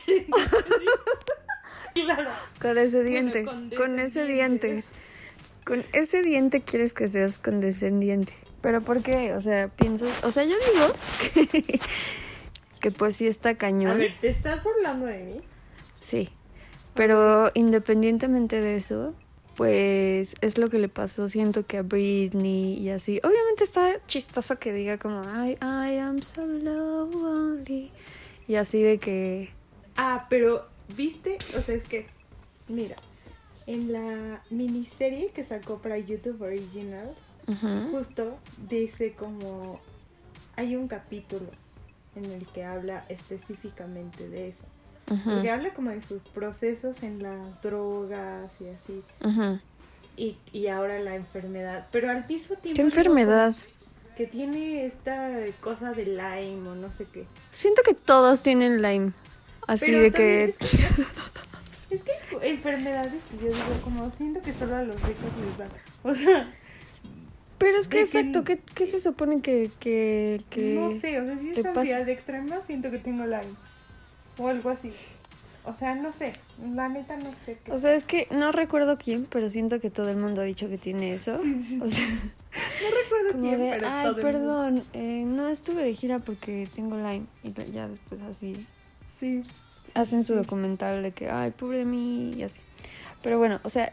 Claro. Condescendiente. Bueno, Con ese diente. Con ese diente quieres que seas condescendiente. ¿Pero por qué? O sea, piensas... O sea, yo digo que pues sí está A cañón. ver, ¿te estás burlando de mí? Sí. Pero independientemente de eso, pues es lo que le pasó, siento que a Britney y así. Obviamente está chistoso que diga como I am so lonely. Y así de que... Ah, pero, ¿viste? O sea, es que, mira, en la miniserie que sacó para YouTube Originals, Ujú. justo dice como... Hay un capítulo en el que habla específicamente de eso. Ujú. Porque habla como de sus procesos en las drogas y así. Ujú. Y ahora la enfermedad. Pero al mismo tiempo... ¿Qué digo enfermedad? como que tiene esta cosa de Lyme o no sé qué. Siento que todos tienen Lyme. Así Pero de también que... es que hay enfermedades que yo digo como siento que solo a los ricos les dan. O sea, Pero es que de exacto, ¿qué se supone que no sé, o sea, si te es pasa? ansiedad extrema siento que tengo Lyme. O algo así. O sea, no sé, la neta no sé qué. O sea, es que no recuerdo quién, pero siento que todo el mundo ha dicho que tiene eso. O sea, no recuerdo como quién, de, pero ay, todo el mundo. perdón, no estuve de gira porque tengo Lyme. Y ya después así Sí. hacen su documental de que, ay, pobre de mí, y así. Pero bueno, o sea,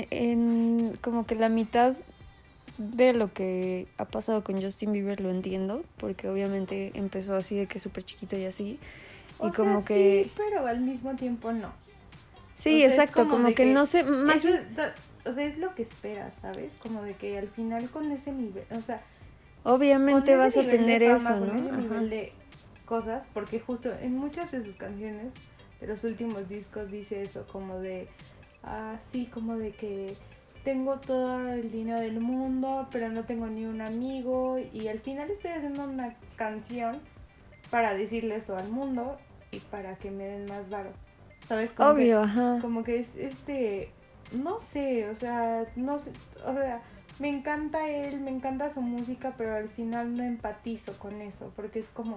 como que la mitad de lo que ha pasado con Justin Bieber lo entiendo, porque obviamente empezó así de que súper chiquito y así. O Y como sea, que... sí, pero al mismo tiempo no. Sí, O sea, es exacto, como de que no sé, más eso bien... o sea, es lo que esperas, ¿sabes? Como de que al final con ese nivel, o sea, Obviamente con vas ese a nivel tener de eso, fama, con ¿no? ese Ajá. nivel de cosas, porque justo en muchas de sus canciones de los últimos discos dice eso, como de, sí, como de que tengo todo el dinero del mundo, pero no tengo ni un amigo, y al final estoy haciendo una canción para decirle eso al mundo y para que me den más varo, ¿sabes? Como Obvio, que, ajá. como que es no sé, o sea, no sé, o sea, me encanta él, me encanta su música, pero al final no empatizo con eso, porque es como,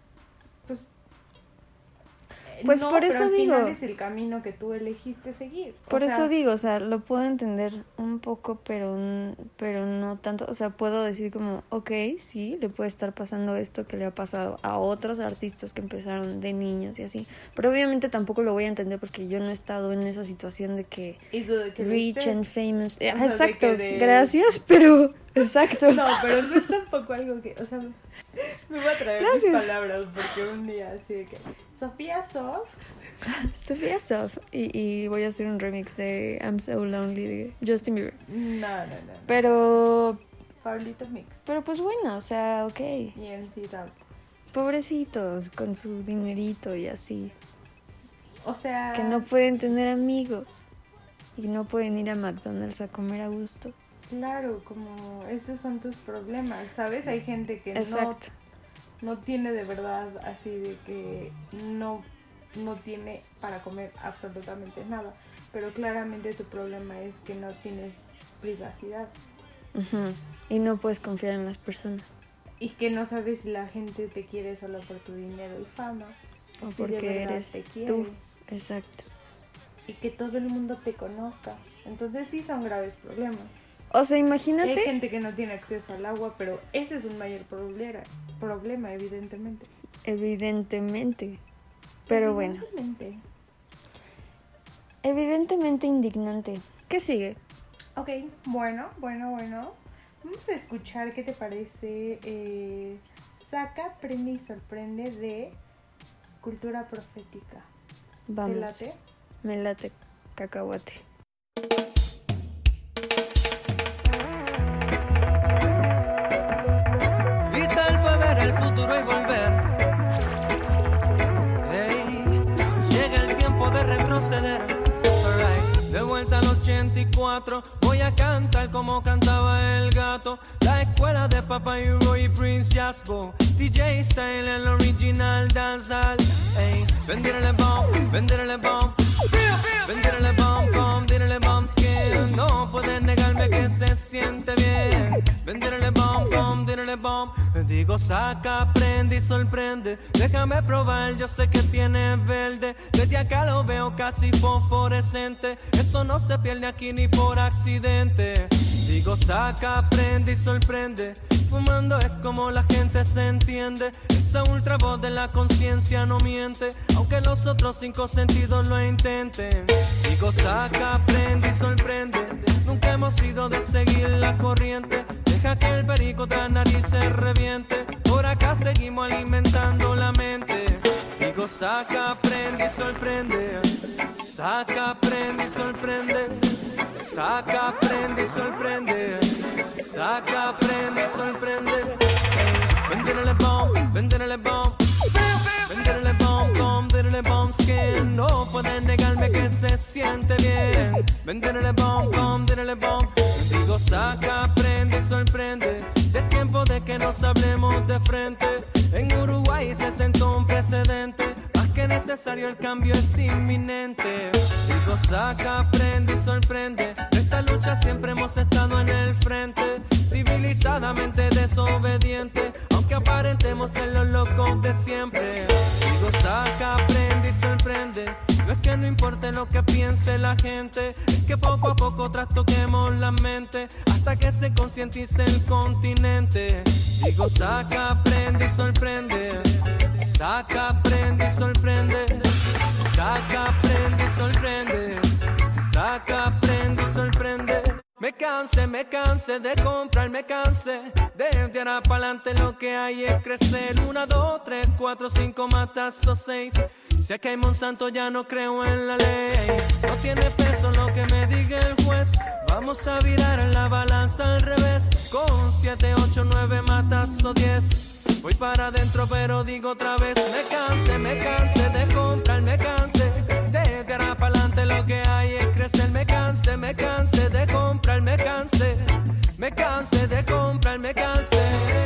Pues no, por pero eso al digo. final es el camino que tú elegiste seguir. O Por sea, eso digo, o sea, lo puedo entender un poco, pero no tanto. O sea, puedo decir como, ok, sí, le puede estar pasando esto que le ha pasado a otros artistas que empezaron de niños y así. Pero obviamente tampoco lo voy a entender porque yo no he estado en esa situación de que eso de que rich viste- and famous. sea, de Exacto, que de- gracias, pero exacto. No, pero no es tampoco algo que, o sea, me voy a traer mis Gracias. palabras porque un día así de que Sofía Sof, Sofía Soft y voy a hacer un remix de I'm So Lonely de Justin Bieber. no, Pero Pablito Mix pues bueno, o sea, ok. y MC Dab. Pobrecitos con su dinerito y así. O sea, Que no pueden tener amigos. Y no pueden ir a McDonald's a comer a gusto. claro, como estos son tus problemas, ¿sabes? Hay gente que Exacto. no tiene de verdad así de que no tiene para comer absolutamente nada, pero claramente tu problema es que no tienes privacidad Ujú. Y no puedes confiar en las personas. y que no sabes si la gente te quiere solo por tu dinero y fama O si de porque verdad eres te quiere, tú. Exacto. y que todo el mundo te conozca. Entonces sí son graves problemas. O sea, Hay imagínate. gente que no tiene acceso al agua, pero ese es un mayor problema, evidentemente. Evidentemente. Pero bueno. Evidentemente indignante. ¿Qué sigue? Ok, bueno. Vamos a escuchar qué te parece. Saca, prende y sorprende de cultura profética. Vamos. ¿Te late? Me late cacahuate. retroceder. Alright, de vuelta al 84, voy a cantar como cantaba el gato. La escuela de Papa Hugo y Prince Jasbo, DJ Style, el original dancehall. Ey, vendirle bomb, vendirle bomb, vendirle bomb, bomb, dirle bomb skin. No puedes negarme que se siente bien. Vendirle bomb, dirle bomb. Digo saca, prende y sorprende. Déjame probar, yo sé que tiene verde. Desde acá lo veo casi fosforescente. Eso no se pierde aquí ni por accidente. Digo saca, prende y sorprende. Fumando es como la gente se entiende. Esa ultra voz de la conciencia no miente, aunque los otros 5 sentidos lo intenten. Digo saca, prende y sorprende. Nunca hemos ido de seguir la corriente. Deja que el perico tras nariz se reviente. Por acá seguimos alimentando la mente. Digo saca, prende y sorprende. Saca, prende y sorprende. Saca, prende y sorprende. Saca, prende y sorprende. Venderle bomb, venderle bomb. Venderle bomb, bomb, venderle bomb skin. No puedes negarme que se siente bien. Venderle bomb, bomb, venderle bomb. Digo saca, prende y sorprende. Es tiempo de que nos hablemos de frente. En Uruguay se sentó un precedente. Más que necesario el cambio es inminente. Digo saca, prende y sorprende. De esta lucha siempre hemos estado en el frente. Civilizadamente desobediente, aunque aparentemos ser los locos de siempre. Digo saca, prende y sorprende. No es que no importe lo que piense la gente, es que poco a poco trastoquemos la mente hasta que se concientice el continente. Digo saca, prende y sorprende. Saca, prende y sorprende. Saca, prende y sorprende. Saca, prende y sorprende. Me cansé de comprar, me cansé de ahora para adelante lo que hay es crecer. 1, 2, 3, 4, 5 matazos 6. Si aquí hay Monsanto ya no creo en la ley. No tiene peso lo que me diga el juez. Vamos a virar la balanza al revés. Con 7, 8, 9 matazos 10. Voy para adentro pero digo otra vez. Me cansé de comprar, me cansé de ahora para adelante lo que hay es crecer. Me cansé de comprar, me cansé de comprar, me cansé.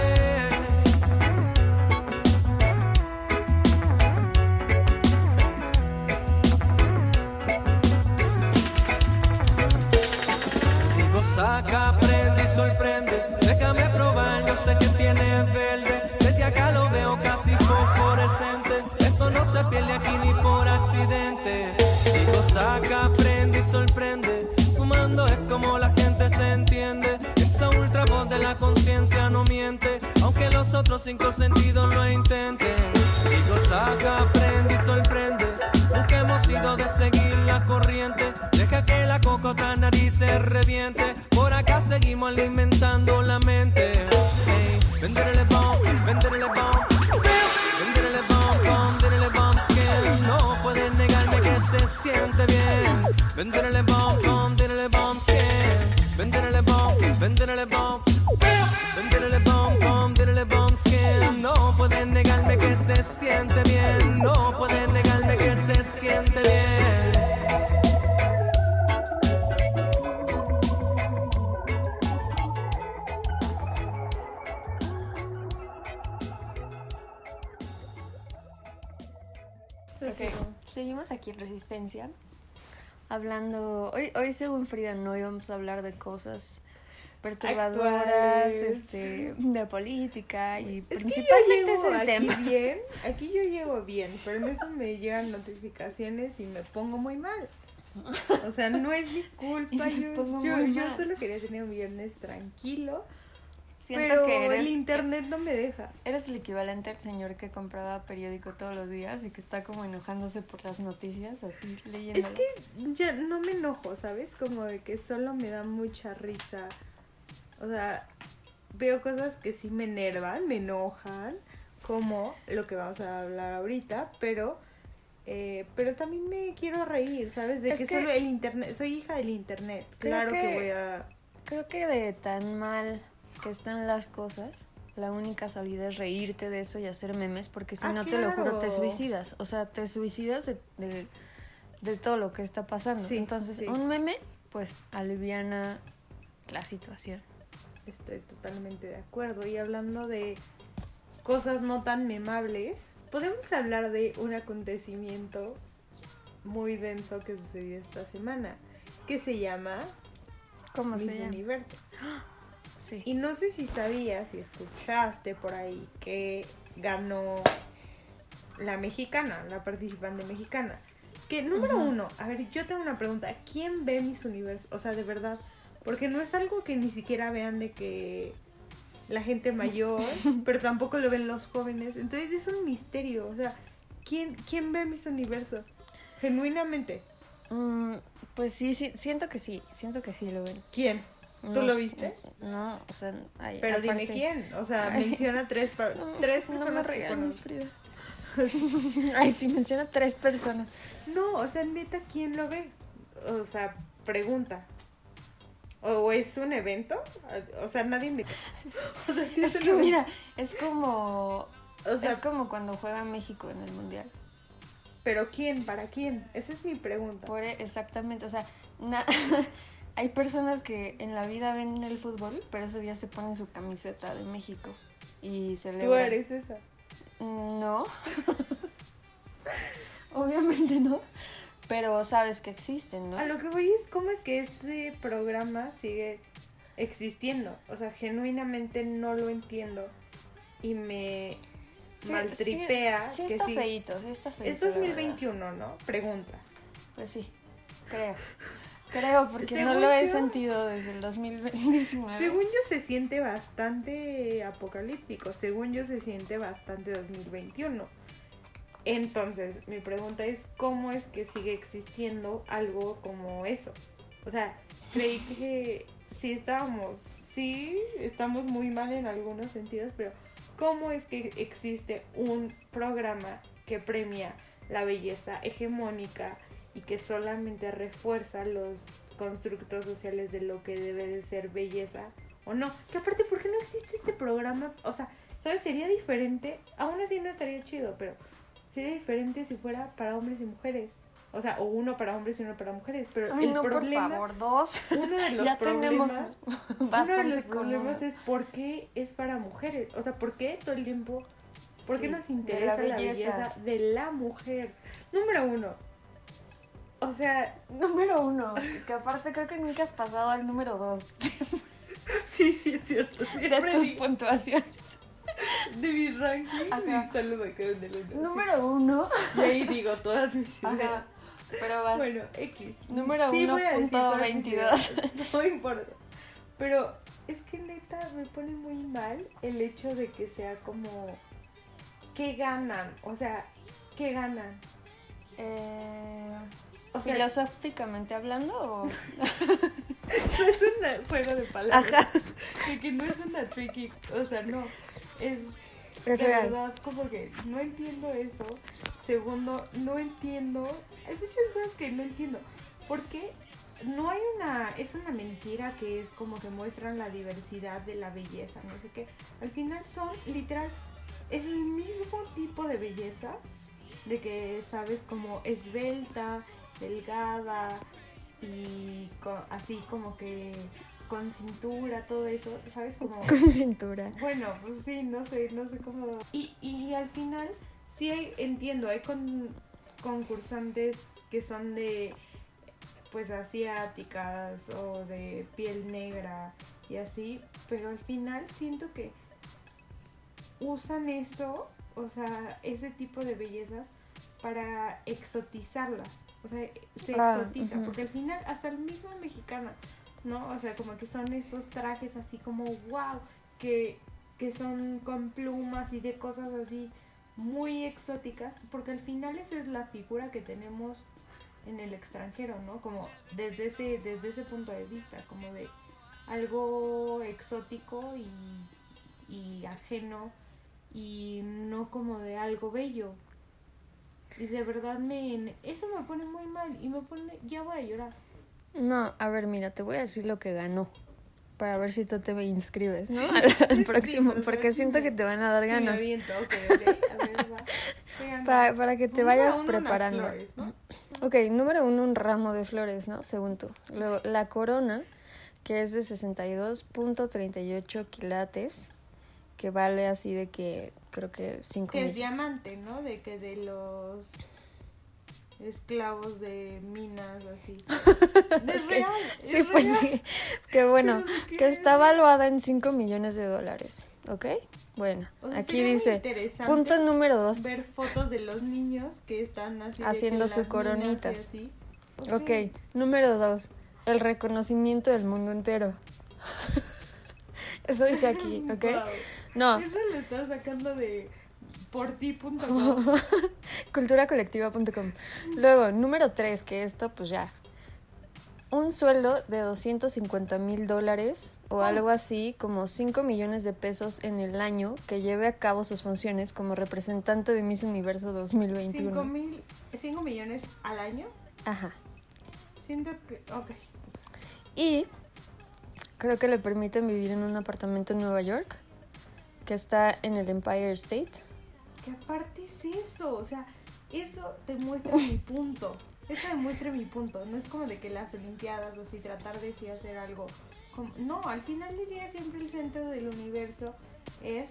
Digo saca, prende y sorprende. Déjame probar, yo sé que tiene verde. Desde acá lo veo casi fosforescente. Eso no se pierde aquí ni por accidente. Digo saca, prende y sorprende. Fumando es como la gente se entiende. Esa ultra voz de la conciencia no miente, aunque los otros 5 sentidos lo intenten. Digo saca, prende y sorprende. Nunca hemos ido de seguir la corriente. Deja que la cocota nariz se reviente. Por acá seguimos alimentando la mente. Hey, venderle bomb, venderle bomb. Venderle bomb, bomb, venderle bomb skin. No puedes negarme que se siente bien. Venderle bomb, bomb, venderle bomb skin. Venderle bomb, venderle bomb. Venderle bomb, bomb, venderle bomb skin. No puedes negarme que se siente bien. No puedes negarme que se siente bien. Ok, seguimos aquí en Resistencia hablando, hoy según Frida no íbamos a hablar de cosas perturbadoras, de política y principalmente es el tema. Aquí yo llego bien, pero en eso me llegan notificaciones y me pongo muy mal. O sea, no es mi culpa, yo solo quería tener un viernes tranquilo. Siento pero que el internet no me deja. Eres el equivalente al señor que compraba periódico todos los días y que está como enojándose por las noticias, así leyendo. Es que ya no me enojo, ¿sabes? Como de que solo me da mucha risa. O sea, veo cosas que sí me enervan, me enojan, como lo que vamos a hablar ahorita, pero también me quiero reír, ¿sabes? De que solo el internet, soy hija del internet. Claro que voy a... Creo que de tan mal que están las cosas, la única salida es reírte de eso y hacer memes, porque si no, te lo juro, te suicidas. O sea, te suicidas de todo lo que está pasando. Sí, Entonces, sí. un meme, pues, aliviana la situación. Estoy totalmente de acuerdo. Y hablando de cosas no tan memables, podemos hablar de un acontecimiento muy denso que sucedió esta semana, que se llama ¿Cómo Miss se llama? Universo. Sí. Y no sé si sabías, si escuchaste por ahí, que ganó la mexicana, la participante mexicana. Que número uno, a ver, yo tengo una pregunta. ¿Quién ve Miss Universo? O sea, de verdad, porque no es algo que ni siquiera vean de que la gente mayor, pero tampoco lo ven los jóvenes. Entonces es un misterio. O sea, ¿quién ve Miss Universo? Genuinamente. Pues sí, siento que sí lo ven. ¿Quién? ¿Tú No lo sé, viste? No, o sea, Pero aparte, dime quién. O sea, Ay. menciona tres personas. No me que regañes, conozco. Frida. Ay, sí, menciona 3 personas. No, o sea, neta, ¿quién lo ve? O sea, pregunta. ¿O es un evento? O sea, nadie me... O sea, sí Es un que evento. mira, es como O sea, es como cuando juega México en el Mundial. ¿pero quién? ¿Para quién? Esa es mi pregunta. Exactamente, o sea, hay personas que en la vida ven el fútbol, pero ese día se ponen su camiseta de México y celebran. Tú eres esa. No. Obviamente no. Pero sabes que existen, ¿no? A lo que voy es cómo es que este programa sigue existiendo. O sea, genuinamente no lo entiendo. Y me maltripea. Sí que está sí. feíto, sí está feíto. Es 2021, ¿no? Pregunta. Pues sí, creo, porque no Según lo he yo- sentido desde el 2019. Según yo se siente bastante apocalíptico. Según yo se siente bastante 2021. Entonces, mi pregunta es, ¿cómo es que sigue existiendo algo como eso? O sea, creí que sí estamos muy mal en algunos sentidos, pero ¿cómo es que existe un programa que premia la belleza hegemónica y que solamente refuerza los constructos sociales de lo que debe de ser belleza o no? Que aparte, ¿por qué no existe este programa? O sea, ¿sabes? Sería diferente, aún así no estaría chido, pero sería diferente si fuera para hombres y mujeres. O sea, o uno para hombres y uno para mujeres. Pero Ay, el no, problema, por favor, 2. uno de los Ya tenemos problemas, bastante uno de los con problemas uno. es por qué es para mujeres. O sea, ¿por qué todo el tiempo? ¿Por qué Sí, nos de interesa la la belleza de la mujer? Número uno. O sea, Número 1, que aparte creo que nunca has pasado al número 2 sí, es cierto. de Siempre tus digo, puntuaciones. de mi ranking, Ajá. solo me quedo en el uno. Número 1. Sí. Y ahí digo todas mis ideas. Ajá. Pero vas. Bueno, X. Número Sí, voy a decir todas mis 1.22. ideas, No importa. Pero es que neta me pone muy mal el hecho de que sea como... ¿Qué ganan? O sea, ¿qué ganan? O sea, Filosóficamente hablando, o... no es un juego de palabras. Ajá. De que no es una tricky... O sea, no. Es Es de real. verdad como que no entiendo eso. Segundo, no entiendo... Hay muchas cosas que no entiendo. Porque no hay una... Es una mentira que es como que muestran la diversidad de la belleza, no sé qué. Al final son literal... Es el mismo tipo de belleza. De que, sabes, como esbelta, delgada y así como que con cintura, todo eso, ¿sabes? Como... Con cintura. Bueno, pues sí, no sé cómo... Y al final, sí entiendo, hay concursantes que son de, pues, asiáticas o de piel negra y así, pero al final siento que usan eso, o sea, ese tipo de bellezas para exotizarlas. O sea, se exotiza, ujú. porque al final hasta el mismo mexicano, ¿no? O sea, como que son estos trajes así como wow, que son con plumas y de cosas así muy exóticas, porque al final esa es la figura que tenemos en el extranjero, ¿no? Como desde ese punto de vista, como de algo exótico y ajeno y no como de algo bello. Y de verdad eso me pone muy mal y ya voy a llorar. No, a ver, mira, te voy a decir lo que ganó. Para ver si tú te inscribes, ¿no? Sí, Al próximo, pues, porque sí, siento me- que te van a dar Sí, me ganas. aviento, ok. A ver, va. ¿Qué gana? Para que te Número vayas uno, unas preparando. flores, ¿no? Ok, número 1, un ramo de flores, ¿no? Según tú. Luego, la corona, que es de 62.38 quilates, que vale así de que, creo que 5 Que es millones. diamante, ¿no? De que de los esclavos de minas, así. Es real. Es Sí, pues real. sí. Que bueno, Pero ¿de qué que es? está valuada en 5 millones de dólares. ¿Ok? Bueno, O sea, aquí sería muy dice, interesante punto número 2. ver fotos de los niños que están así de que Haciendo en su las coronita. minas y así. Ok, número 2. El reconocimiento del mundo entero. Eso dice aquí, ¿ok? Wow. No, Eso lo estás sacando de porti.com. culturacolectiva.com. Luego, número 3, que esto pues ya. Un sueldo de $250,000 o algo así, como 5 millones de pesos en el año, que lleve a cabo sus funciones como representante de Miss Universo 2021. 5 millones al año. Ajá. Siento que... Ok. Y creo que le permiten vivir en un apartamento en Nueva York, que está en el Empire State. Que aparte es eso, o sea, eso te muestra mi punto. Eso demuestra mi punto. No es como de que las Olimpiadas o así tratar de sí hacer algo. No, al final del día siempre el centro del universo es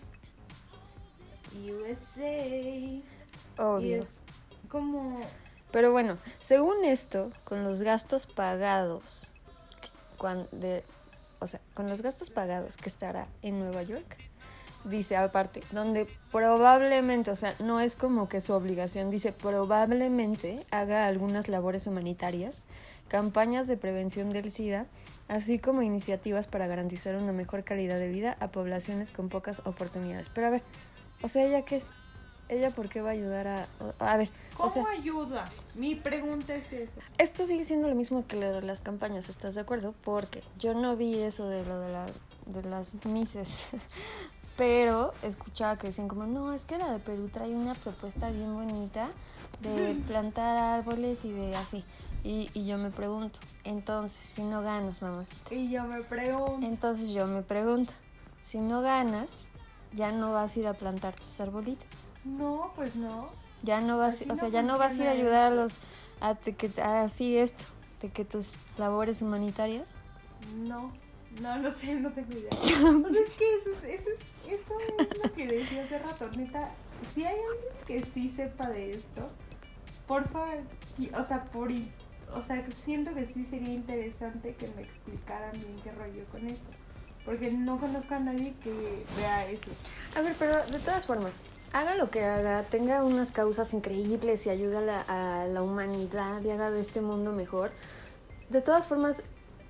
USA. Y Obvio. es como... Pero bueno, según esto, con los gastos pagados, con los gastos pagados que estará en Nueva York, dice aparte, donde probablemente, o sea, no es como que su obligación, dice probablemente haga algunas labores humanitarias, campañas de prevención del SIDA, así como iniciativas para garantizar una mejor calidad de vida a poblaciones con pocas oportunidades. Pero a ver, o sea, ¿ella qué es? ¿Ella por qué va a ayudar a ver, ¿Cómo o sea, ayuda? Mi pregunta es eso. esto sigue siendo lo mismo que lo de las campañas, ¿estás de acuerdo? Porque yo no vi eso de lo de las mises, pero escuchaba que decían como, no, es que la de Perú trae una propuesta bien bonita de plantar árboles y de así. Y yo me pregunto, entonces, si no ganas, mamacita. Y yo me pregunto. Entonces yo me pregunto, si no ganas, ya no vas a ir a plantar tus arbolitos. No, pues no. Ya no vas, Así o sea, no ya no vas a ir a funciona ayudar a esto. así esto, de que tus labores humanitarias. No sé, no tengo idea. O sea, es que eso es lo que decía hace rato. Neta, si hay alguien que sí sepa de esto, por favor, o sea, siento que sí sería interesante que me explicaran bien qué rollo con esto. Porque no conozco a nadie que vea eso. A ver, pero de todas formas, haga lo que haga, tenga unas causas increíbles y ayude a la humanidad y haga de este mundo mejor. De todas formas,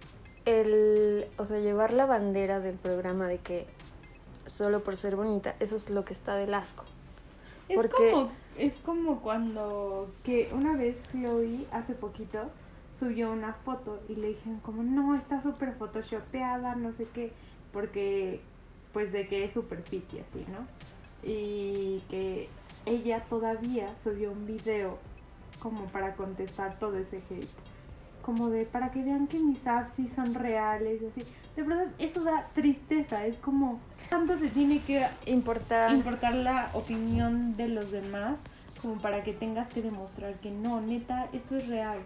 llevar la bandera del programa de que solo por ser bonita, eso es lo que está del asco. Es como cuando que una vez Chloe hace poquito subió una foto y le dijeron como no, está súper photoshopeada, no sé qué, porque pues de que es súper fit y así, ¿no? Y que ella todavía subió un video como para contestar todo ese hate, como de para que vean que mis apps sí son reales y así. De verdad, eso da tristeza, es como tanto te tiene que importar la opinión de los demás como para que tengas que demostrar que no, neta, esto es real.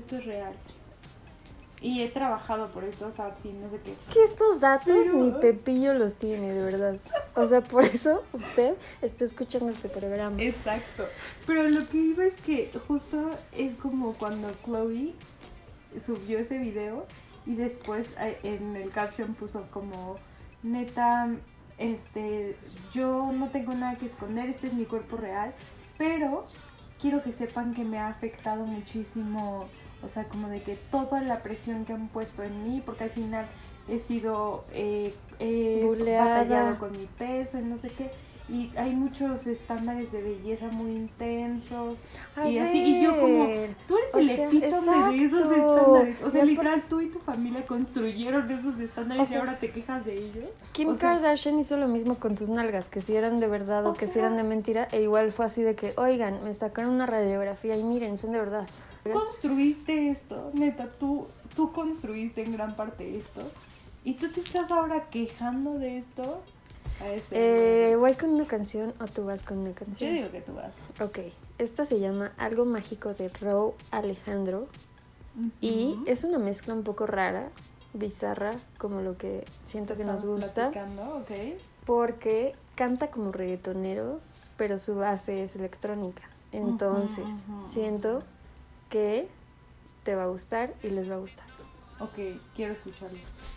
Y he trabajado por estos apps y no sé qué. Que estos datos Pero- ni Pepillo los tiene, de verdad. O sea, por eso usted está escuchando este programa. Exacto. Pero lo que iba es que justo es como cuando Chloe subió ese video y después en el caption puso como neta, yo no tengo nada que esconder, este es mi cuerpo real, pero quiero que sepan que me ha afectado muchísimo, o sea, como de que toda la presión que han puesto en mí, porque al final he sido Buleada. batallado con mi peso y no sé qué, y hay muchos estándares de belleza muy intensos y así, y yo como, tú eres o el sea, epítome de esos exacto. estándares, o sea, Y aparte- literal tú y tu familia construyeron esos estándares O sea, y ahora te quejas de ellos. Kim O sea, Kardashian hizo lo mismo con sus nalgas, que si eran de verdad o O que si sea- eran de mentira, e igual fue así de que, oigan, me sacaron una radiografía y miren, son de verdad. construiste esto, neta, tú construiste en gran parte esto y tú te estás ahora quejando de esto. A ese ¿Voy con una canción o tú vas con una yo canción? digo que tú vas. Ok, esta se llama Algo Mágico de Rauw Alejandro y es una mezcla un poco rara, bizarra, como lo que siento que nos Estamos gusta, platicando, ok. porque canta como reggaetonero, pero su base es electrónica. Entonces, siento que te va a gustar y les va a gustar. Ok, quiero escucharlo.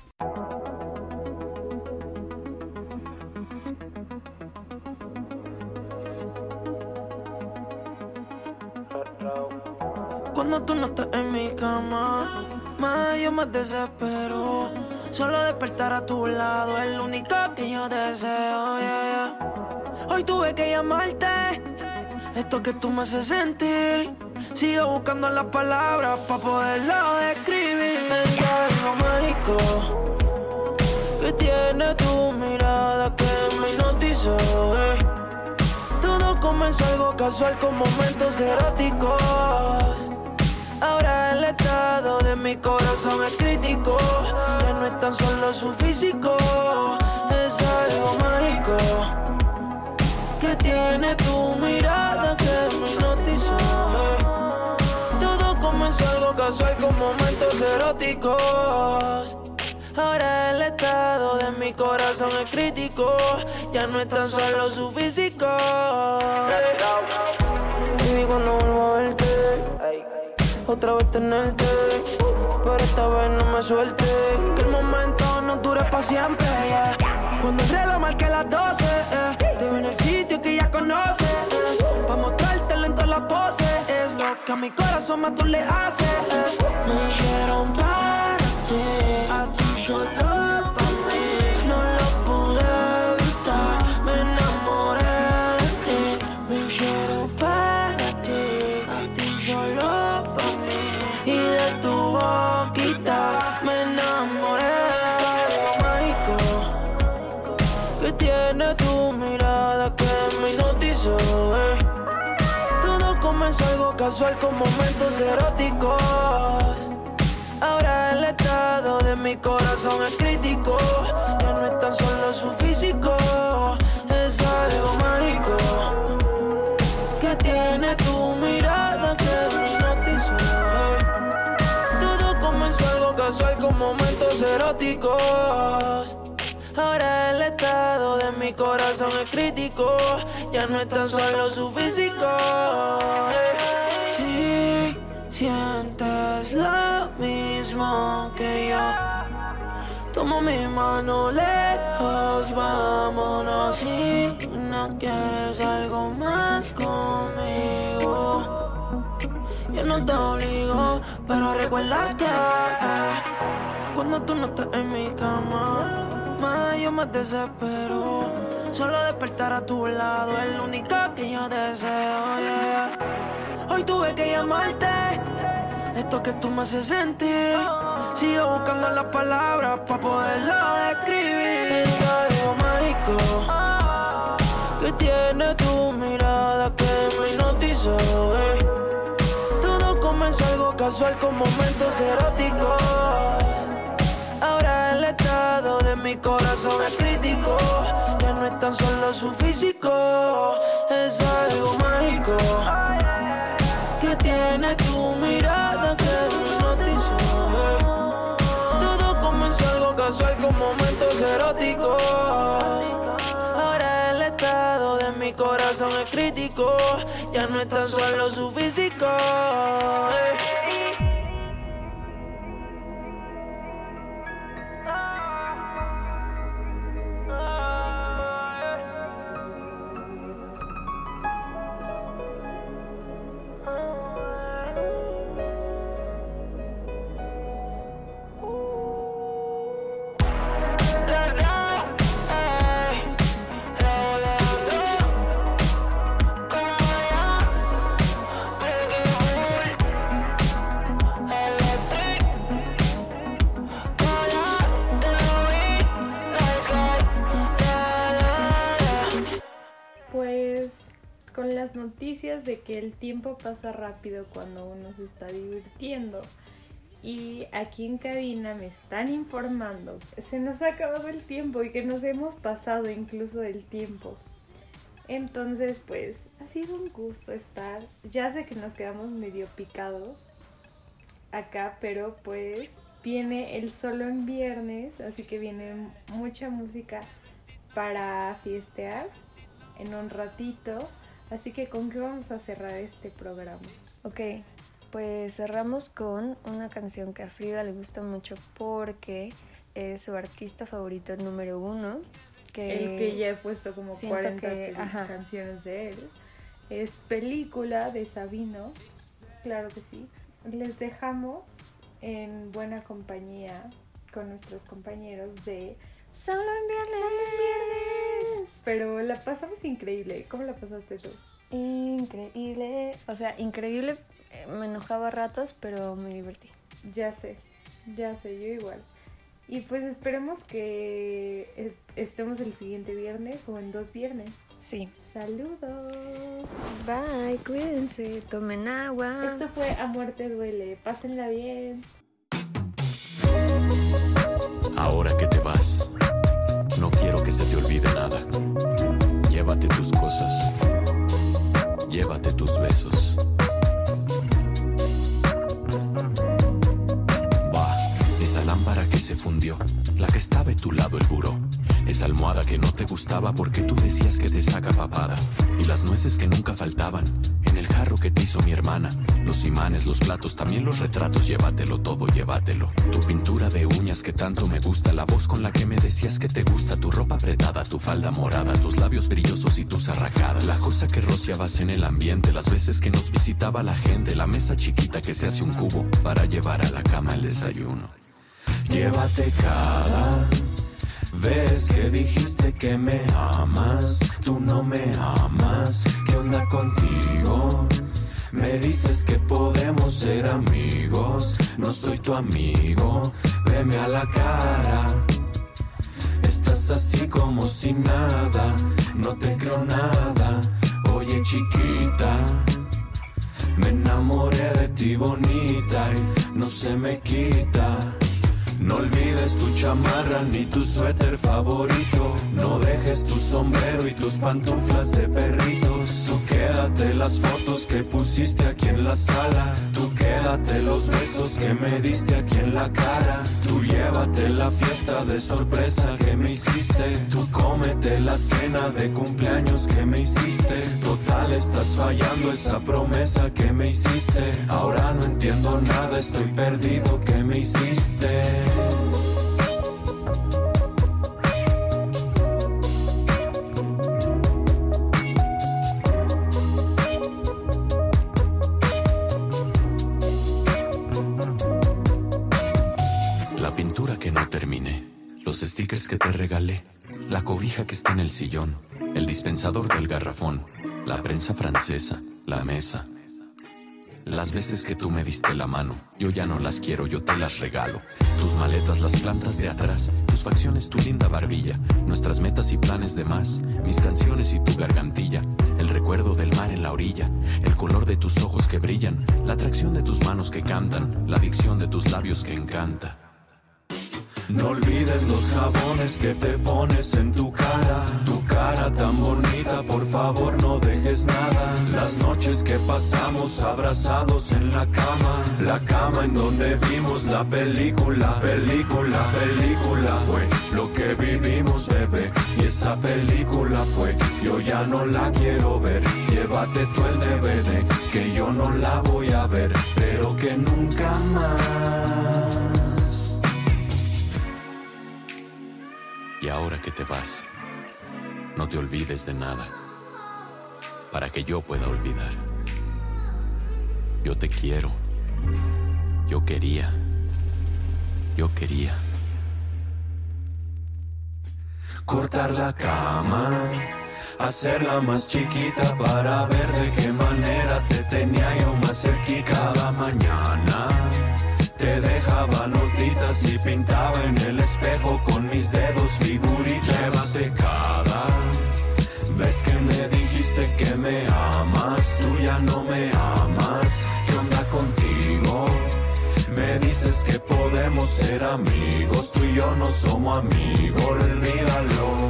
Cuando tú no estás en mi cama, más yo me desespero. Solo despertar a tu lado es lo único que yo deseo, yeah, yeah. Hoy tuve que llamarte, esto que tú me haces sentir. Sigo buscando las palabras para poderlo describir. Es algo mágico que tiene tu mirada que me hipnotizó, Todo comenzó algo casual con momentos eróticos. Ahora el estado de mi corazón es crítico. Ya no es tan solo su físico, es algo mágico que tiene tu mirada que me hipnotizó. Todo comenzó algo casual con momentos eróticos. Ahora el estado de mi corazón es crítico. Ya no es tan solo su físico. Y cuando vuelvo a verte, otra vez tenerte, pero esta vez no me suelte. Que el momento no dure para siempre, yeah. Cuando el reloj marque las 12, te veo en el sitio que ya conoces, pa' mostrártelo en todas las poses. Es lo que a mi corazón más tú le haces, Me dijeron para ti, a ti solo para mí. No lo pude evitar, me enamoré de ti. Me dijeron para ti, a ti solo para mí. Y de tu boquita me enamoré. Es algo mágico que tiene tu mirada que me hipnotizó, Todo comenzó algo casual con momentos eróticos. Ahora el estado de mi corazón es crítico. Ya no es tan solo su físico, es algo mágico que tiene tu mirada que me hipnotizó. Todo comenzó algo casual con momentos eróticos. Ahora el estado de mi corazón es crítico. Ya no es tan solo su físico, Si sientes lo mismo que yo, toma mi mano lejos, vámonos. Si no quieres algo más conmigo, yo no te obligo, pero recuerda que cuando tú no estás en mi cama, más yo me desespero. Solo despertar a tu lado es lo único que yo deseo, yeah. Hoy tuve que llamarte, esto que tú me haces sentir. Sigo buscando las palabras para poderlo describir. Es algo mágico que tiene tu mirada que me hipnotizó, Todo comenzó algo casual con momentos eróticos. Ahora el estado de mi corazón es crítico. Ya no es tan solo su físico, es algo mágico que tiene tu mirada que me hipnotizó, Todo comenzó algo casual con momentos eróticos. Ahora el estado de mi corazón es crítico. Ya no es tan solo su físico, Pues con las noticias de que el tiempo pasa rápido cuando uno se está divirtiendo. Y aquí en cabina me están informando, se nos ha acabado el tiempo y que nos hemos pasado incluso del tiempo. Entonces pues ha sido un gusto estar, ya sé que nos quedamos medio picados acá, pero pues viene el solo en viernes, así que viene mucha música para fiestear en un ratito. Así que ¿con qué vamos a cerrar este programa? Ok, pues cerramos con una canción que a Frida le gusta mucho porque es su artista favorito número 1. El que ya he puesto como 40 canciones de él. Es Película de Sabino, claro que sí. Les dejamos en buena compañía con nuestros compañeros de Solo en Viernes. Pero la pasamos increíble. ¿Cómo la pasaste tú? Increíble. O sea, increíble. Me enojaba a ratos, pero me divertí. Ya sé, yo igual. Y pues esperemos que estemos el siguiente viernes o en 2 viernes. Sí. Saludos. Bye, cuídense, tomen agua. Esto fue A Muerte Duele. Pásenla bien. Ahora que te vas, no quiero que se te olvide nada. Llévate tus cosas, llévate tus besos. Esa lámpara que se fundió, la que estaba a tu lado el buró. Esa almohada que no te gustaba porque tú decías que te saca papada. Y las nueces que nunca faltaban en el jarro que te hizo mi hermana. Los imanes, los platos, también los retratos, llévatelo todo, llévatelo. Tu pintura de uñas que tanto me gusta, la voz con la que me decías que te gusta, tu ropa apretada, tu falda morada, tus labios brillosos y tus arracadas. La cosa que rociabas en el ambiente, las veces que nos visitaba la gente, la mesa chiquita que se hace un cubo para llevar a la cama el desayuno. Llévate cada vez que dijiste que me amas, tú no me amas. ¿Qué onda contigo? Me dices que podemos ser amigos, no soy tu amigo, veme a la cara. Estás así como si nada, no te creo nada. Oye chiquita, me enamoré de ti bonita y no se me quita. No olvides tu chamarra ni tu suéter favorito. No dejes tu sombrero y tus pantuflas de perritos. Tú quédate las fotos que pusiste aquí en la sala. Tú quédate los besos que me diste aquí en la cara. Tú llévate la fiesta de sorpresa que me hiciste. Tú cómete la cena de cumpleaños que me hiciste. Total, estás fallando esa promesa que me hiciste. Ahora no entiendo nada, estoy perdido, ¿qué me hiciste? La pintura que no terminé, los stickers que te regalé, la cobija que está en el sillón, el dispensador del garrafón, la prensa francesa, la mesa. Las veces que tú me diste la mano, yo ya no las quiero, yo te las regalo. Tus maletas, las plantas de atrás, tus facciones, tu linda barbilla, nuestras metas y planes de más, mis canciones y tu gargantilla, el recuerdo del mar en la orilla, el color de tus ojos que brillan, la atracción de tus manos que cantan, la adicción de tus labios que encanta. No olvides los jabones que te pones en tu cara tan bonita, por favor no dejes nada. Las noches que pasamos abrazados en la cama en donde vimos la película fue lo que vivimos, bebé, y esa película fue, yo ya no la quiero ver. Llévate tú el DVD, que yo no la voy a ver, pero que nunca más. Y ahora que te vas, no te olvides de nada, para que yo pueda olvidar. Yo te quiero, yo quería. Cortar la cama, hacerla más chiquita para ver de qué manera te tenía yo más cerquita. Cada mañana te dejaba notitas y pintaba en el espejo con mis dedos figuritas. Llévate cada vez que me dijiste que me amas, tú ya no me amas. ¿Qué onda contigo? Me me dices que podemos ser amigos, tú y yo no somos amigos, olvídalo.